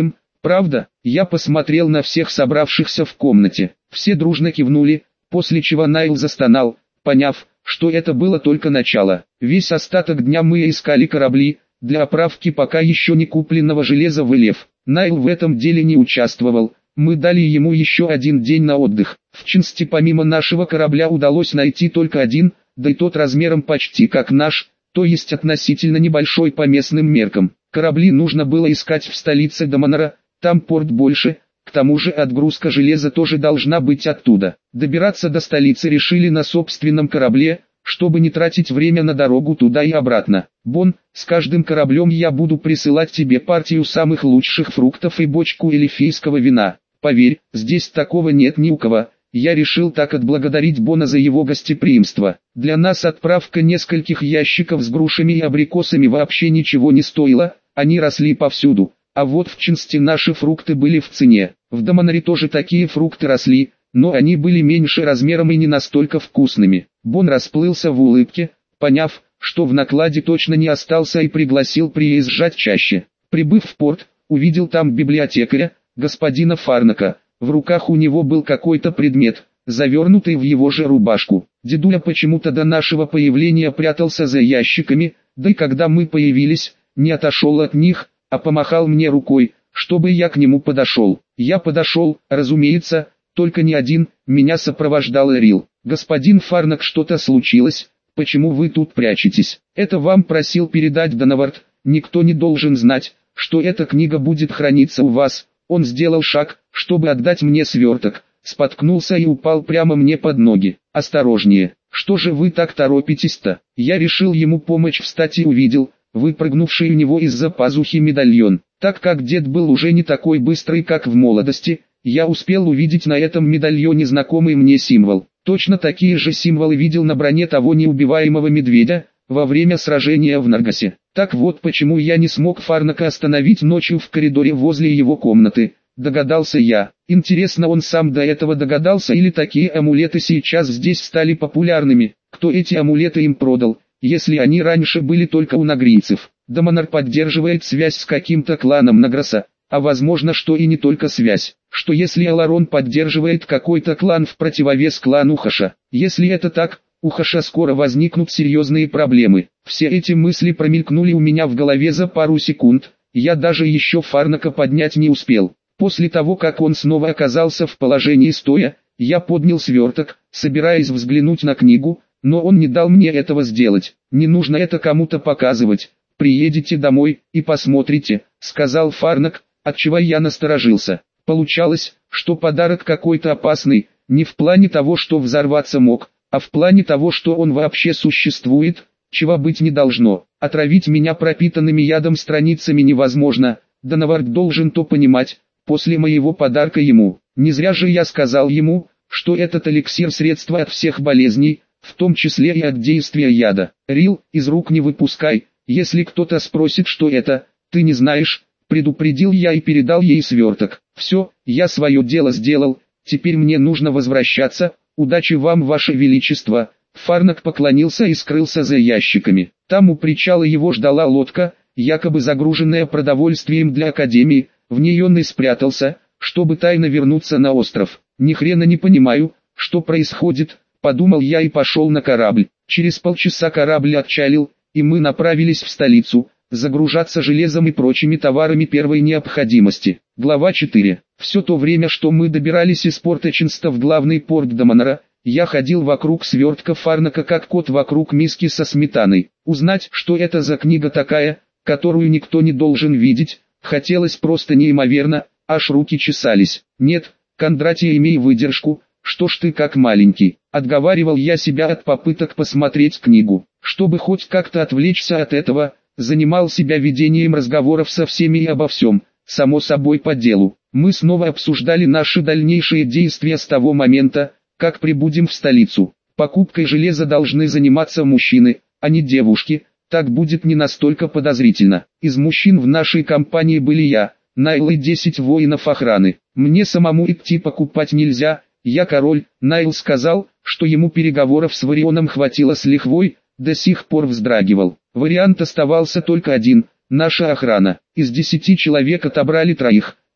Правда? Я посмотрел на всех собравшихся в комнате. Все дружно кивнули, после чего Найл застонал, поняв, что это было только начало. Весь остаток дня мы искали корабли, для оправки пока еще не купленного железа в Элев. Найл в этом деле не участвовал, мы дали ему еще один день на отдых. В Чинсте помимо нашего корабля удалось найти только один, да и тот размером почти как наш, то есть относительно небольшой по местным меркам. Корабли нужно было искать в столице Даманора, там порт больше, к тому же отгрузка железа тоже должна быть оттуда. Добираться до столицы решили на собственном корабле, чтобы не тратить время на дорогу туда и обратно. Бон, с каждым кораблем я буду присылать тебе партию самых лучших фруктов и бочку элифийского вина. Поверь, здесь такого нет ни у кого. Я решил так отблагодарить Бона за его гостеприимство. Для нас отправка нескольких ящиков с грушами и абрикосами вообще ничего не стоила, они росли повсюду. А вот в Чинсте наши фрукты были в цене. В Даманоре тоже такие фрукты росли, но они были меньше размером и не настолько вкусными. Бон расплылся в улыбке, поняв, что в накладе точно не остался, и пригласил приезжать чаще. Прибыв в порт, увидел там библиотекаря, господина Фарнака. В руках у него был какой-то предмет, завернутый в его же рубашку. Дедуля почему-то до нашего появления прятался за ящиками, да и когда мы появились, не отошел от них, а помахал мне рукой, чтобы я к нему подошел. Я подошел, разумеется, только не один, меня сопровождал Эрил. «Господин Фарнак, что-то случилось? Почему вы тут прячетесь?» «Это вам просил передать Донавард, никто не должен знать, что эта книга будет храниться у вас». Он сделал шаг, чтобы отдать мне сверток, споткнулся и упал прямо мне под ноги. «Осторожнее, что же вы так торопитесь-то?» Я решил ему помочь встать и увидел, выпрыгнувший у него из-за пазухи медальон. Так как дед был уже не такой быстрый, как в молодости, я успел увидеть на этом медальоне знакомый мне символ. Точно такие же символы видел на броне того неубиваемого медведя, во время сражения в Наргасе. Так вот почему я не смог Фарнака остановить ночью в коридоре возле его комнаты, догадался я. Интересно, он сам до этого догадался или такие амулеты сейчас здесь стали популярными? Кто эти амулеты им продал, если они раньше были только у нагрийцев? Даманор поддерживает связь с каким-то кланом Награса, а возможно, что и не только связь. Что если Аларон поддерживает какой-то клан в противовес клану Хаша? Если это так, у Хаша скоро возникнут серьезные проблемы. Все эти мысли промелькнули у меня в голове за пару секунд, я даже еще Фарнака поднять не успел. После того, как он снова оказался в положении стоя, я поднял сверток, собираясь взглянуть на книгу, но он не дал мне этого сделать. «Не нужно это кому-то показывать, приедете домой и посмотрите», — сказал Фарнак, отчего я насторожился. Получалось, что подарок какой-то опасный, не в плане того, что взорваться мог, а в плане того, что он вообще существует, чего быть не должно. Отравить меня пропитанными ядом страницами невозможно, Донавард должен то понимать, после моего подарка ему. Не зря же я сказал ему, что этот эликсир средство от всех болезней, в том числе и от действия яда. «Рил, из рук не выпускай, если кто-то спросит, что это, ты не знаешь», предупредил я и передал ей сверток. «Все, я свое дело сделал, теперь мне нужно возвращаться, удачи вам, ваше величество». Фарнак поклонился и скрылся за ящиками. Там у причала его ждала лодка, якобы загруженная продовольствием для Академии, в ней он и спрятался, чтобы тайно вернуться на остров. «Ни хрена не понимаю, что происходит», подумал я и пошел на корабль. Через полчаса корабль отчалил, и мы направились в столицу, загружаться железом и прочими товарами первой необходимости. Глава 4. Все то время, что мы добирались из порта Чинста в главный порт Даманора, я ходил вокруг свертка Фарнака как кот вокруг миски со сметаной. Узнать, что это за книга такая, которую никто не должен видеть, хотелось просто неимоверно, аж руки чесались. «Нет, Кондратий, имей выдержку, что ж ты как маленький», отговаривал я себя от попыток посмотреть книгу. Чтобы хоть как-то отвлечься от этого, занимал себя ведением разговоров со всеми и обо всем, само собой по делу. Мы снова обсуждали наши дальнейшие действия с того момента, как прибудем в столицу. Покупкой железа должны заниматься мужчины, а не девушки, так будет не настолько подозрительно. Из мужчин в нашей компании были я, Найл и 10 воинов охраны. Мне самому идти покупать нельзя, я король. Найл сказал, что ему переговоров с Варионом хватило с лихвой, до сих пор вздрагивал. Вариант оставался только один, наша охрана. Из 10 человек отобрали 3,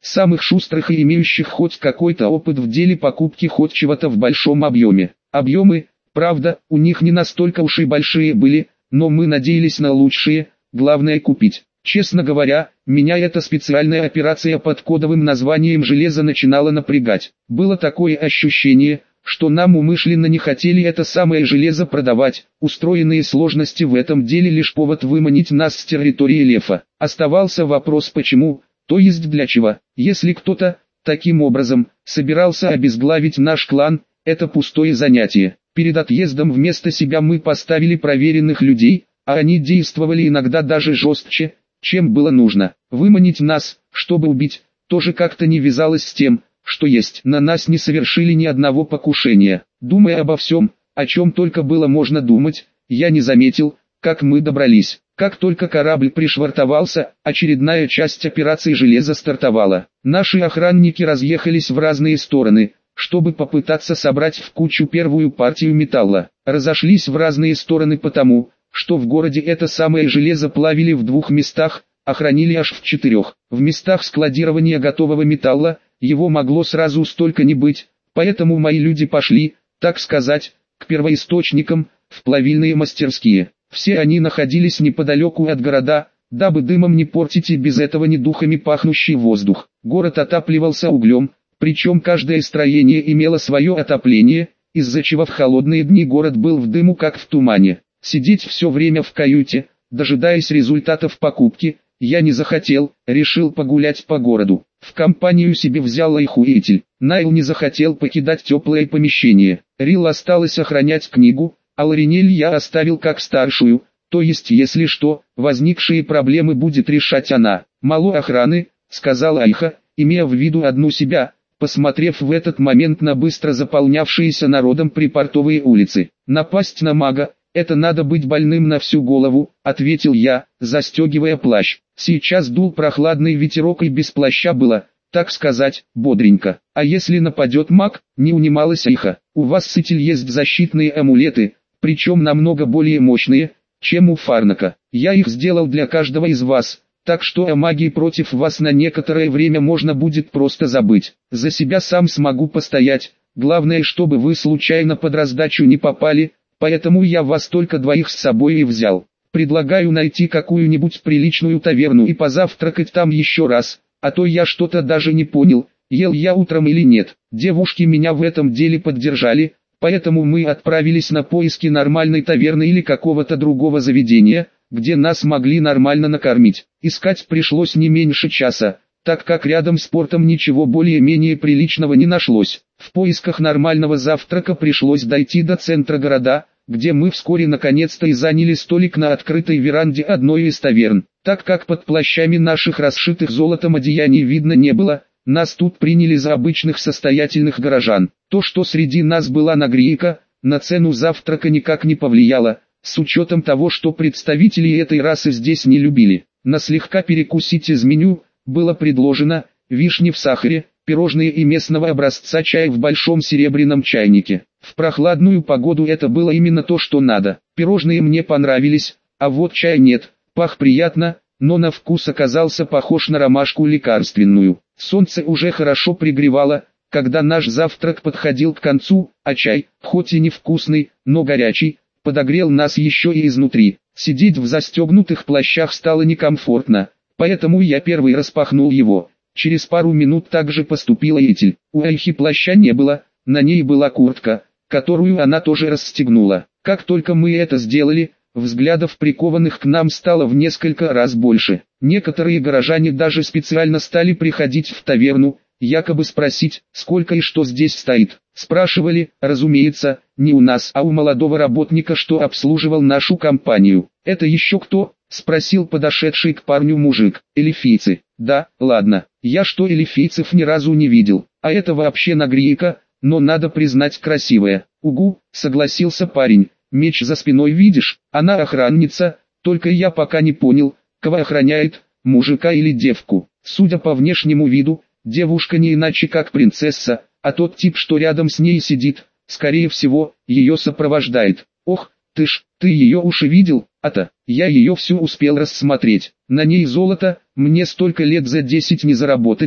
самых шустрых и имеющих хоть какой-то опыт в деле покупки хоть чего-то в большом объеме. Объемы, правда, у них не настолько уж и большие были, но мы надеялись на лучшие, главное купить. Честно говоря, меня эта специальная операция под кодовым названием «Железо» начинала напрягать. Было такое ощущение, что нам умышленно не хотели это самое железо продавать. Устроенные сложности в этом деле лишь повод выманить нас с территории Лефа. Оставался вопрос почему, то есть для чего. Если кто-то, таким образом, собирался обезглавить наш клан, это пустое занятие. Перед отъездом вместо себя мы поставили проверенных людей, а они действовали иногда даже жестче, чем было нужно. Выманить нас, чтобы убить, тоже как-то не вязалось с тем, что есть. На нас не совершили ни одного покушения. Думая обо всем, о чем только было можно думать, я не заметил, как мы добрались. Как только корабль пришвартовался, очередная часть операции «Железо» стартовала. Наши охранники разъехались в разные стороны, чтобы попытаться собрать в кучу первую партию металла. Разошлись в разные стороны потому, что в городе это самое железо плавили в 2 местах, а хранили аж в 4. В местах складирования готового металла, его могло сразу столько не быть, поэтому мои люди пошли, так сказать, к первоисточникам, в плавильные мастерские. Все они находились неподалеку от города, дабы дымом не портить и без этого не духами пахнущий воздух. Город отапливался углем, причем каждое строение имело свое отопление, из-за чего в холодные дни город был в дыму как в тумане. Сидеть все время в каюте, дожидаясь результатов покупки, я не захотел, решил погулять по городу. В компанию себе взял Айхуитель. Найл не захотел покидать теплое помещение. Рил осталась охранять книгу, а Ларинель я оставил как старшую, то есть если что, возникшие проблемы будет решать она. «Мало охраны», — сказал Айха, имея в виду одну себя, посмотрев в этот момент на быстро заполнявшиеся народом припортовые улицы. «Напасть на мага, это надо быть больным на всю голову», — ответил я, застегивая плащ. Сейчас дул прохладный ветерок и без плаща было, так сказать, бодренько. «А если нападет маг?» — не унималась Айха. «У вас с Итиль есть защитные амулеты, причем намного более мощные, чем у Фарнака. Я их сделал для каждого из вас, так что о магии против вас на некоторое время можно будет просто забыть. За себя сам смогу постоять, главное, чтобы вы случайно под раздачу не попали, поэтому я вас только 2 с собой и взял. Предлагаю найти какую-нибудь приличную таверну и позавтракать там еще раз, а то я что-то даже не понял, ел я утром или нет». Девушки меня в этом деле поддержали, поэтому мы отправились на поиски нормальной таверны или какого-то другого заведения, где нас могли нормально накормить. Искать пришлось не меньше часа, так как рядом с портом ничего более-менее приличного не нашлось. В поисках нормального завтрака пришлось дойти до центра города, где мы вскоре наконец-то и заняли столик на открытой веранде одной из таверн. Так как под плащами наших расшитых золотом одеяний видно не было, нас тут приняли за обычных состоятельных горожан. То, что среди нас была нагрейка, на цену завтрака никак не повлияло, с учетом того, что представители этой расы здесь не любили. На слегка перекусить из меню было предложено вишни в сахаре, пирожные и местного образца чай в большом серебряном чайнике. В прохладную погоду это было именно то, что надо. Пирожные мне понравились, а вот чай нет. Пах приятно, но на вкус оказался похож на ромашку лекарственную. Солнце уже хорошо пригревало, когда наш завтрак подходил к концу, а чай, хоть и невкусный, но горячий, подогрел нас еще и изнутри. Сидеть в застегнутых плащах стало некомфортно, поэтому я первый распахнул его. Через пару минут также поступила Итиль. У Айхи плаща не было, на ней была куртка, которую она тоже расстегнула. Как только мы это сделали, взглядов прикованных к нам стало в несколько раз больше. Некоторые горожане даже специально стали приходить в таверну, якобы спросить, сколько и что здесь стоит. Спрашивали, разумеется, не у нас, а у молодого работника, что обслуживал нашу компанию. «Это еще кто?» — спросил подошедший к парню мужик. «Эльфийцы». «Да, ладно, я что эльфийцев ни разу не видел, а это вообще нагрейка, но надо признать красивая». «Угу», — согласился парень. «Меч за спиной видишь? Она охранница, только я пока не понял, кого охраняет, мужика или девку». Судя по внешнему виду, девушка не иначе как принцесса, а тот тип, что рядом с ней сидит, скорее всего, ее сопровождает. «Ох, ты ее уши видел?» «А-то, я ее всю успел рассмотреть. На ней золото, мне столько лет за 10 не заработать,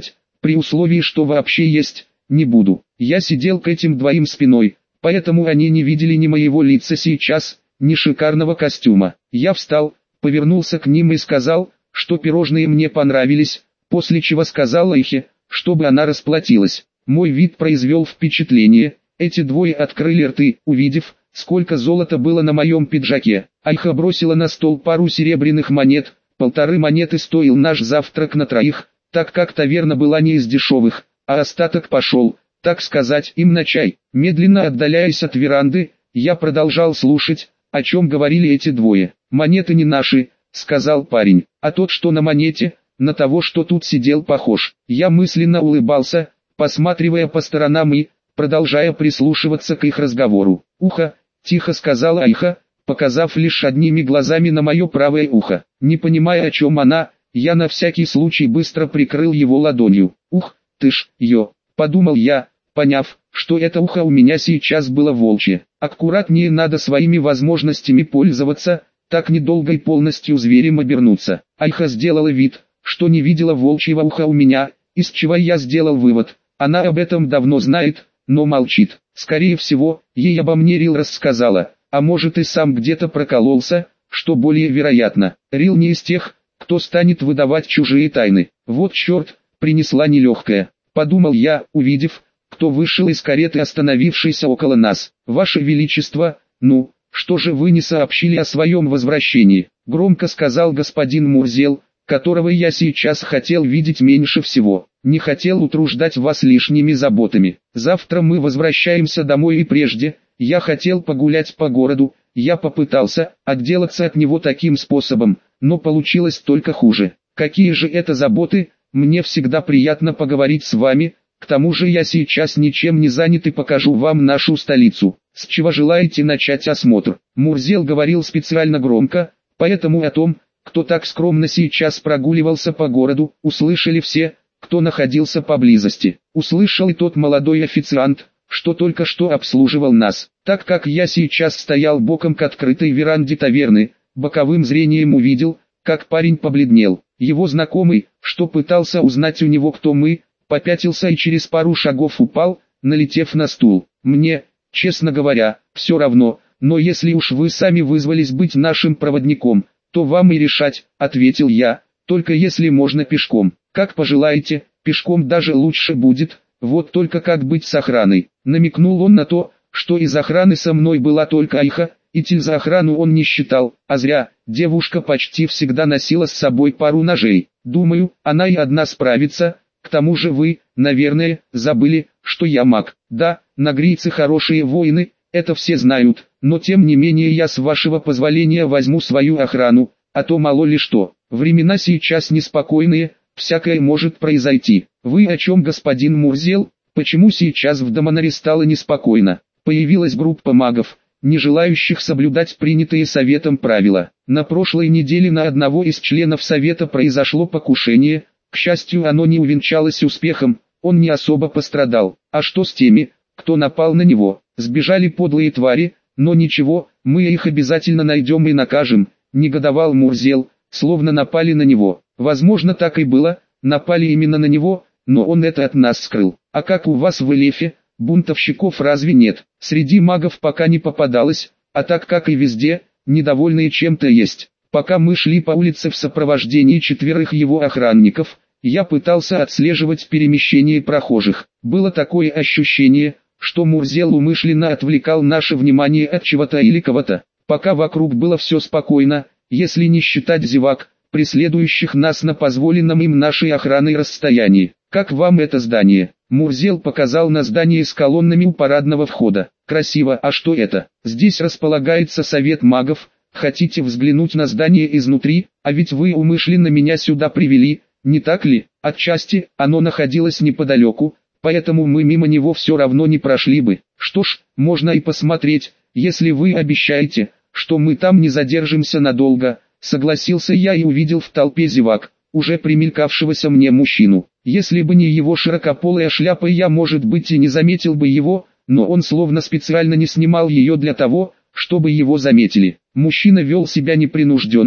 при условии, что вообще есть, не буду. Я сидел к этим двоим спиной, поэтому они не видели ни моего лица сейчас, ни шикарного костюма. Я встал, повернулся к ним и сказал, что пирожные мне понравились, после чего сказал Айхе, чтобы она расплатилась. Мой вид произвел впечатление, эти двое открыли рты, увидев, сколько золота было на моем пиджаке. Айха бросила на стол пару серебряных монет, 1,5 монеты стоил наш завтрак на троих, так как таверна была не из дешевых, а остаток пошел, так сказать, им на чай. Медленно отдаляясь от веранды, я продолжал слушать, о чем говорили эти двое. «Монеты не наши», — сказал парень, — «а тот, что на монете, на того, что тут сидел, похож». Я мысленно улыбался, посматривая по сторонам и, продолжая прислушиваться к их разговору. «Ухо», — тихо сказала Айха, показав лишь одними глазами на мое правое ухо. Не понимая, о чем она, я на всякий случай быстро прикрыл его ладонью. «Ух, ты ж, подумал я, поняв, что это ухо у меня сейчас было волчье. Аккуратнее надо своими возможностями пользоваться, так недолго и полностью зверем обернуться». Айха сделала вид, что не видела волчьего уха у меня, из чего я сделал вывод, она об этом давно знает, но молчит. Скорее всего, ей обо мне Рил рассказала, а может и сам где-то прокололся, что более вероятно. Рил не из тех, кто станет выдавать чужие тайны. Вот черт, принесла нелегкая, подумал я, увидев, кто вышел из кареты, остановившейся около нас. «Ваше Величество, ну, что же вы не сообщили о своем возвращении?» Громко сказал господин Мурзел, которого я сейчас хотел видеть меньше всего. «Не хотел утруждать вас лишними заботами. Завтра мы возвращаемся домой и прежде, я хотел погулять по городу, я попытался отделаться от него таким способом, но получилось только хуже. Какие же это заботы, мне всегда приятно поговорить с вами, к тому же я сейчас ничем не занят и покажу вам нашу столицу. С чего желаете начать осмотр?» Мурзел говорил специально громко, поэтому о том, кто так скромно сейчас прогуливался по городу, услышали все, кто находился поблизости. Услышал и тот молодой официант, что только что обслуживал нас. Так как я сейчас стоял боком к открытой веранде таверны, боковым зрением увидел, как парень побледнел. Его знакомый, что пытался узнать у него, кто мы, попятился и через пару шагов упал, налетев на стул. «Мне, честно говоря, все равно, но если уж вы сами вызвались быть нашим проводником, то вам и решать», — ответил я, — «только если можно пешком». «Как пожелаете, пешком даже лучше будет, вот только как быть с охраной?» Намекнул он на то, что из охраны со мной была только Айха, идти за охрану он не считал, а зря, девушка почти всегда носила с собой пару ножей. «Думаю, она и одна справится, к тому же вы, наверное, забыли, что я маг». «Да, нагрийцы хорошие воины, это все знают, но тем не менее я с вашего позволения возьму свою охрану, а то мало ли что. Времена сейчас неспокойные, всякое может произойти». «Вы о чем, господин Мурзел? Почему сейчас в Даманаре стало неспокойно?» Появилась группа магов, не желающих соблюдать принятые советом правила. На прошлой неделе на одного из членов совета произошло покушение, к счастью оно не увенчалось успехом, он не особо пострадал. «А что с теми, кто напал на него?» «Сбежали подлые твари, но ничего, мы их обязательно найдем и накажем», негодовал Мурзел, словно напали на него. «Возможно, так и было, напали именно на него, но он это от нас скрыл. А как у вас в Элефе, бунтовщиков разве нет?» «Среди магов пока не попадалось, а так как и везде, недовольные чем-то есть». Пока мы шли по улице в сопровождении 4 его охранников, я пытался отслеживать перемещение прохожих. Было такое ощущение, что Мурзел умышленно отвлекал наше внимание от чего-то или кого-то. Пока вокруг было все спокойно, если не считать зевак, преследующих нас на позволенном им нашей охраной расстоянии. «Как вам это здание?» Мурзел показал на здание с колоннами у парадного входа. «Красиво, а что это?» «Здесь располагается совет магов, хотите взглянуть на здание изнутри, а ведь вы умышленно меня сюда привели, не так ли?» «Отчасти, оно находилось неподалеку, поэтому мы мимо него все равно не прошли бы». «Что ж, можно и посмотреть, если вы обещаете, что мы там не задержимся надолго», согласился я и увидел в толпе зевак, уже примелькавшегося мне мужчину. Если бы не его широкополая шляпа, я, может быть, и не заметил бы его, но он словно специально не снимал ее для того, чтобы его заметили. Мужчина вел себя непринужденно,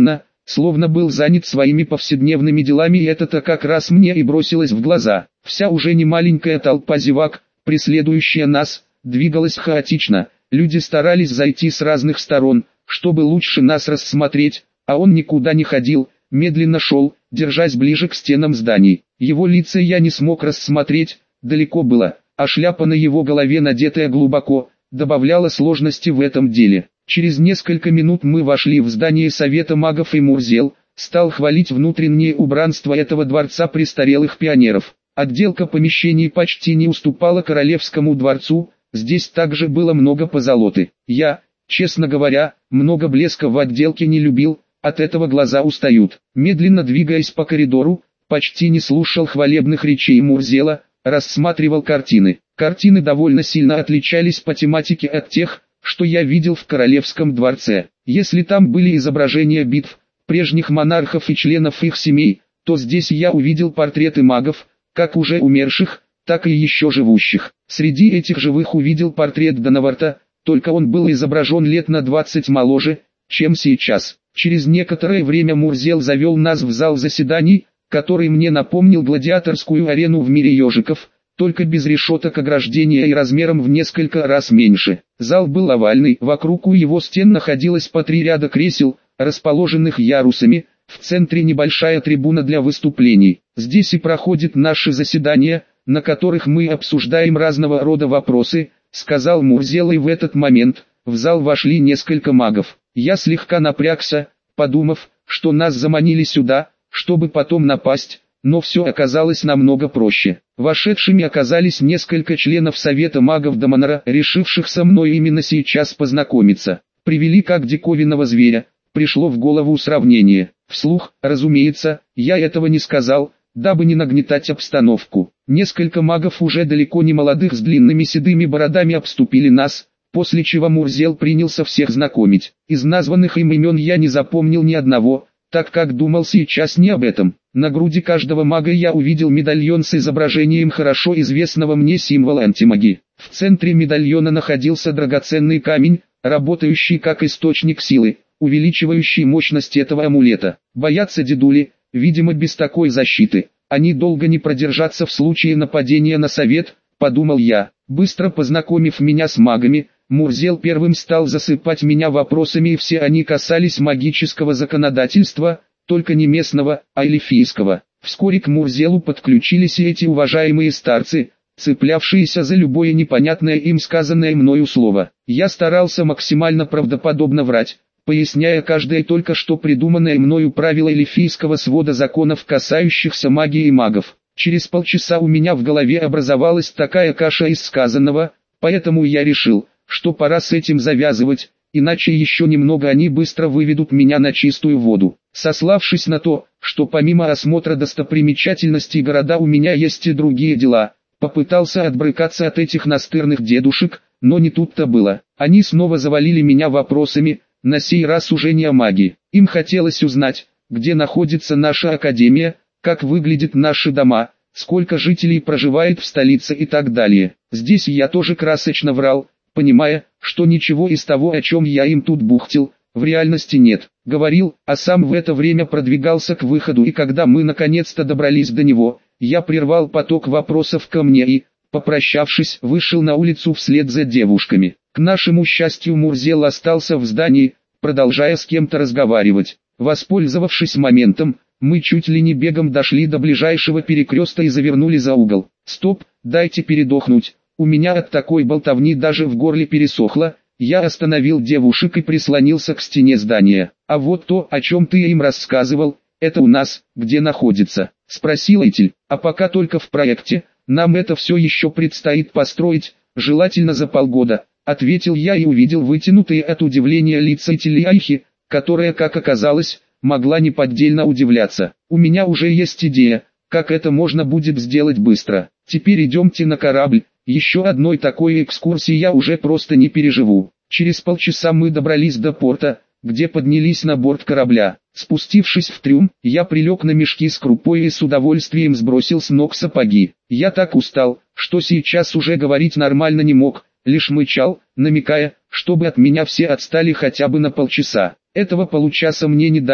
словно был занят своими повседневными делами, и это-то как раз мне и бросилось в глаза. Вся уже не маленькая толпа зевак, преследующая нас, двигалась хаотично, люди старались зайти с разных сторон, чтобы лучше нас рассмотреть, а он никуда не ходил, медленно шел, держась ближе к стенам зданий. Его лица я не смог рассмотреть, далеко было, а шляпа на его голове, надетая глубоко, добавляла сложности в этом деле. Через несколько минут мы вошли в здание Совета магов, и Мурзел стал хвалить внутреннее убранство этого дворца престарелых пионеров. Отделка помещений почти не уступала Королевскому дворцу, здесь также было много позолоты. Я, честно говоря, много блеска в отделке не любил, от этого глаза устают. Медленно двигаясь по коридору, почти не слушал хвалебных речей Мурзела, рассматривал картины. Картины довольно сильно отличались по тематике от тех, что я видел в Королевском дворце. Если там были изображения битв, прежних монархов и членов их семей, то здесь я увидел портреты магов, как уже умерших, так и еще живущих. Среди этих живых увидел портрет Донаварта, только он был изображен лет на 20 моложе, чем сейчас. Через некоторое время Мурзел завел нас в зал заседаний, который мне напомнил гладиаторскую арену в мире ежиков, только без решеток ограждения и размером в несколько раз меньше. Зал был овальный, вокруг у его стен находилось по 3 ряда кресел, расположенных ярусами, в центре небольшая трибуна для выступлений. Здесь и проходят наши заседания, на которых мы обсуждаем разного рода вопросы, сказал Мурзел, и в этот момент в зал вошли несколько магов. Я слегка напрягся, подумав, что нас заманили сюда, чтобы потом напасть, но все оказалось намного проще. Вошедшими оказались несколько членов Совета магов Дамонора, решивших со мной именно сейчас познакомиться. Привели как диковинного зверя, пришло в голову сравнение. Вслух, разумеется, я этого не сказал, дабы не нагнетать обстановку. Несколько магов уже далеко не молодых с длинными седыми бородами обступили нас, после чего Мурзел принялся всех знакомить. Из названных им имен я не запомнил ни одного, так как думал сейчас не об этом. На груди каждого мага я увидел медальон с изображением хорошо известного мне символа антимагии. В центре медальона находился драгоценный камень, работающий как источник силы, увеличивающий мощность этого амулета. Боятся дедули, видимо, без такой защиты они долго не продержатся в случае нападения на совет, подумал я. Быстро познакомив меня с магами, Мурзел первым стал засыпать меня вопросами, и все они касались магического законодательства, только не местного, а эльфийского. Вскоре к Мурзелу подключились и эти уважаемые старцы, цеплявшиеся за любое непонятное им сказанное мною слово. Я старался максимально правдоподобно врать, поясняя каждое только что придуманное мною правило эльфийского свода законов, касающихся магии и магов. Через полчаса у меня в голове образовалась такая каша из сказанного, поэтому я решил, что пора с этим завязывать, иначе еще немного они быстро выведут меня на чистую воду. Сославшись на то, что помимо осмотра достопримечательностей города у меня есть и другие дела, попытался отбрыкаться от этих настырных дедушек, но не тут-то было. Они снова завалили меня вопросами, на сей раз уже не о магии. Им хотелось узнать, где находится наша академия, как выглядят наши дома, сколько жителей проживает в столице и так далее. Здесь я тоже красочно врал, понимая, что ничего из того, о чем я им тут бухтел, в реальности нет. Говорил, а сам в это время продвигался к выходу, и когда мы наконец-то добрались до него, я прервал поток вопросов ко мне и, попрощавшись, вышел на улицу вслед за девушками. К нашему счастью, Мурзел остался в здании, продолжая с кем-то разговаривать. Воспользовавшись моментом, мы чуть ли не бегом дошли до ближайшего перекреста и завернули за угол. Стоп, дайте передохнуть. У меня от такой болтовни даже в горле пересохло. Я остановил девушек и прислонился к стене здания. А вот то, о чем ты им рассказывал, это у нас, где находится? Спросил Этель. А пока только в проекте, нам это все еще предстоит построить, желательно за полгода, ответил я и увидел вытянутые от удивления лица Этели Айхи, которая, как оказалось, могла неподдельно удивляться. У меня уже есть идея, как это можно будет сделать быстро. Теперь идемте на корабль. Еще одной такой экскурсии я уже просто не переживу. Через полчаса мы добрались до порта, где поднялись на борт корабля. Спустившись в трюм, я прилег на мешки с крупой и с удовольствием сбросил с ног сапоги. Я так устал, что сейчас уже говорить нормально не мог, лишь мычал, намекая, чтобы от меня все отстали хотя бы на полчаса. Этого получаса мне не дали,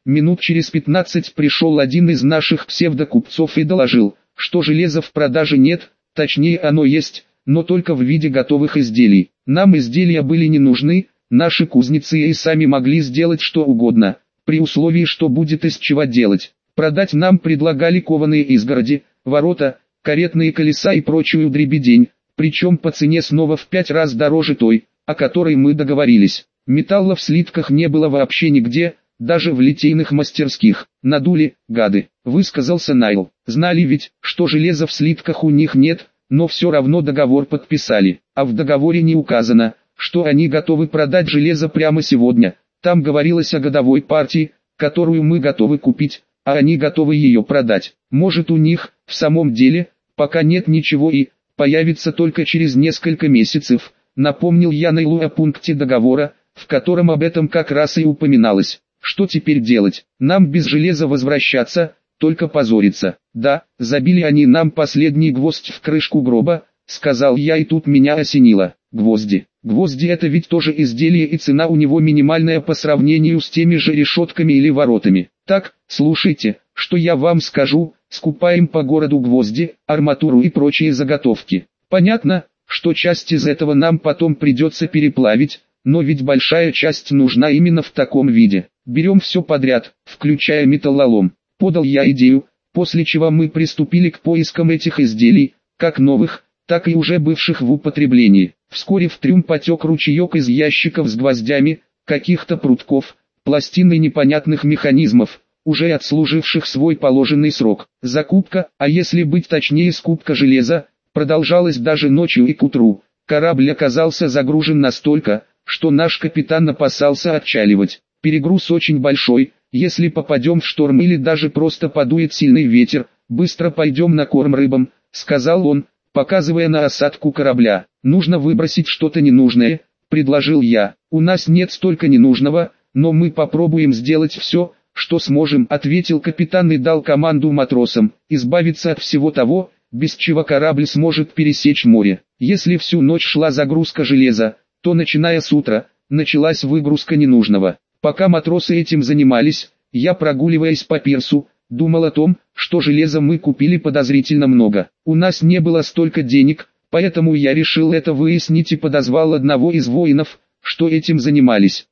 Минут через 15 пришел один из наших псевдокупцов и доложил, что железа в продаже нет, точнее оно есть, но только в виде готовых изделий. Нам изделия были не нужны, наши кузницы и сами могли сделать что угодно, при условии, что будет из чего делать. Продать нам предлагали кованые изгороди, ворота, каретные колеса и прочую дребедень, причем по цене снова в 5 раз дороже той, о которой мы договорились. Металла в слитках не было вообще нигде, даже в литейных мастерских. Надули, гады, высказался Найл. Знали ведь, что железа в слитках у них нет, но все равно договор подписали. А в договоре не указано, что они готовы продать железо прямо сегодня. Там говорилось о годовой партии, которую мы готовы купить, а они готовы ее продать. Может, у них, в самом деле, пока нет ничего и появится только через несколько месяцев. Напомнил я Нейлу о пункте договора, в котором об этом как раз и упоминалось. Что теперь делать? Нам без железа возвращаться, только позориться. Да, забили они нам последний гвоздь в крышку гроба, сказал я, и тут меня осенило. Гвозди. Гвозди — это ведь тоже изделие, и цена у него минимальная по сравнению с теми же решетками или воротами. Так, слушайте, что я вам скажу, скупаем по городу гвозди, арматуру и прочие заготовки. Понятно, что часть из этого нам потом придется переплавить, но ведь большая часть нужна именно в таком виде. Берем все подряд, включая металлолом. Подал я идею, после чего мы приступили к поискам этих изделий, как новых, так и уже бывших в употреблении. Вскоре в трюм потек ручеек из ящиков с гвоздями, каких-то прутков, пластин и непонятных механизмов, уже отслуживших свой положенный срок. Закупка, а если быть точнее скупка железа, продолжалась даже ночью и к утру. Корабль оказался загружен настолько, что наш капитан опасался отчаливать. Перегруз очень большой, если попадем в шторм или даже просто подует сильный ветер, быстро пойдем на корм рыбам, сказал он, показывая на осадку корабля. Нужно выбросить что-то ненужное, предложил я. У нас нет столько ненужного, но мы попробуем сделать все, что сможем, ответил капитан и дал команду матросам, избавиться от всего того, без чего корабль сможет пересечь море. Если всю ночь шла загрузка железа, то начиная с утра, началась выгрузка ненужного. Пока матросы этим занимались, я, прогуливаясь по пирсу, думал о том, что железа мы купили подозрительно много. У нас не было столько денег, поэтому я решил это выяснить и подозвал одного из воинов, что этим занимались.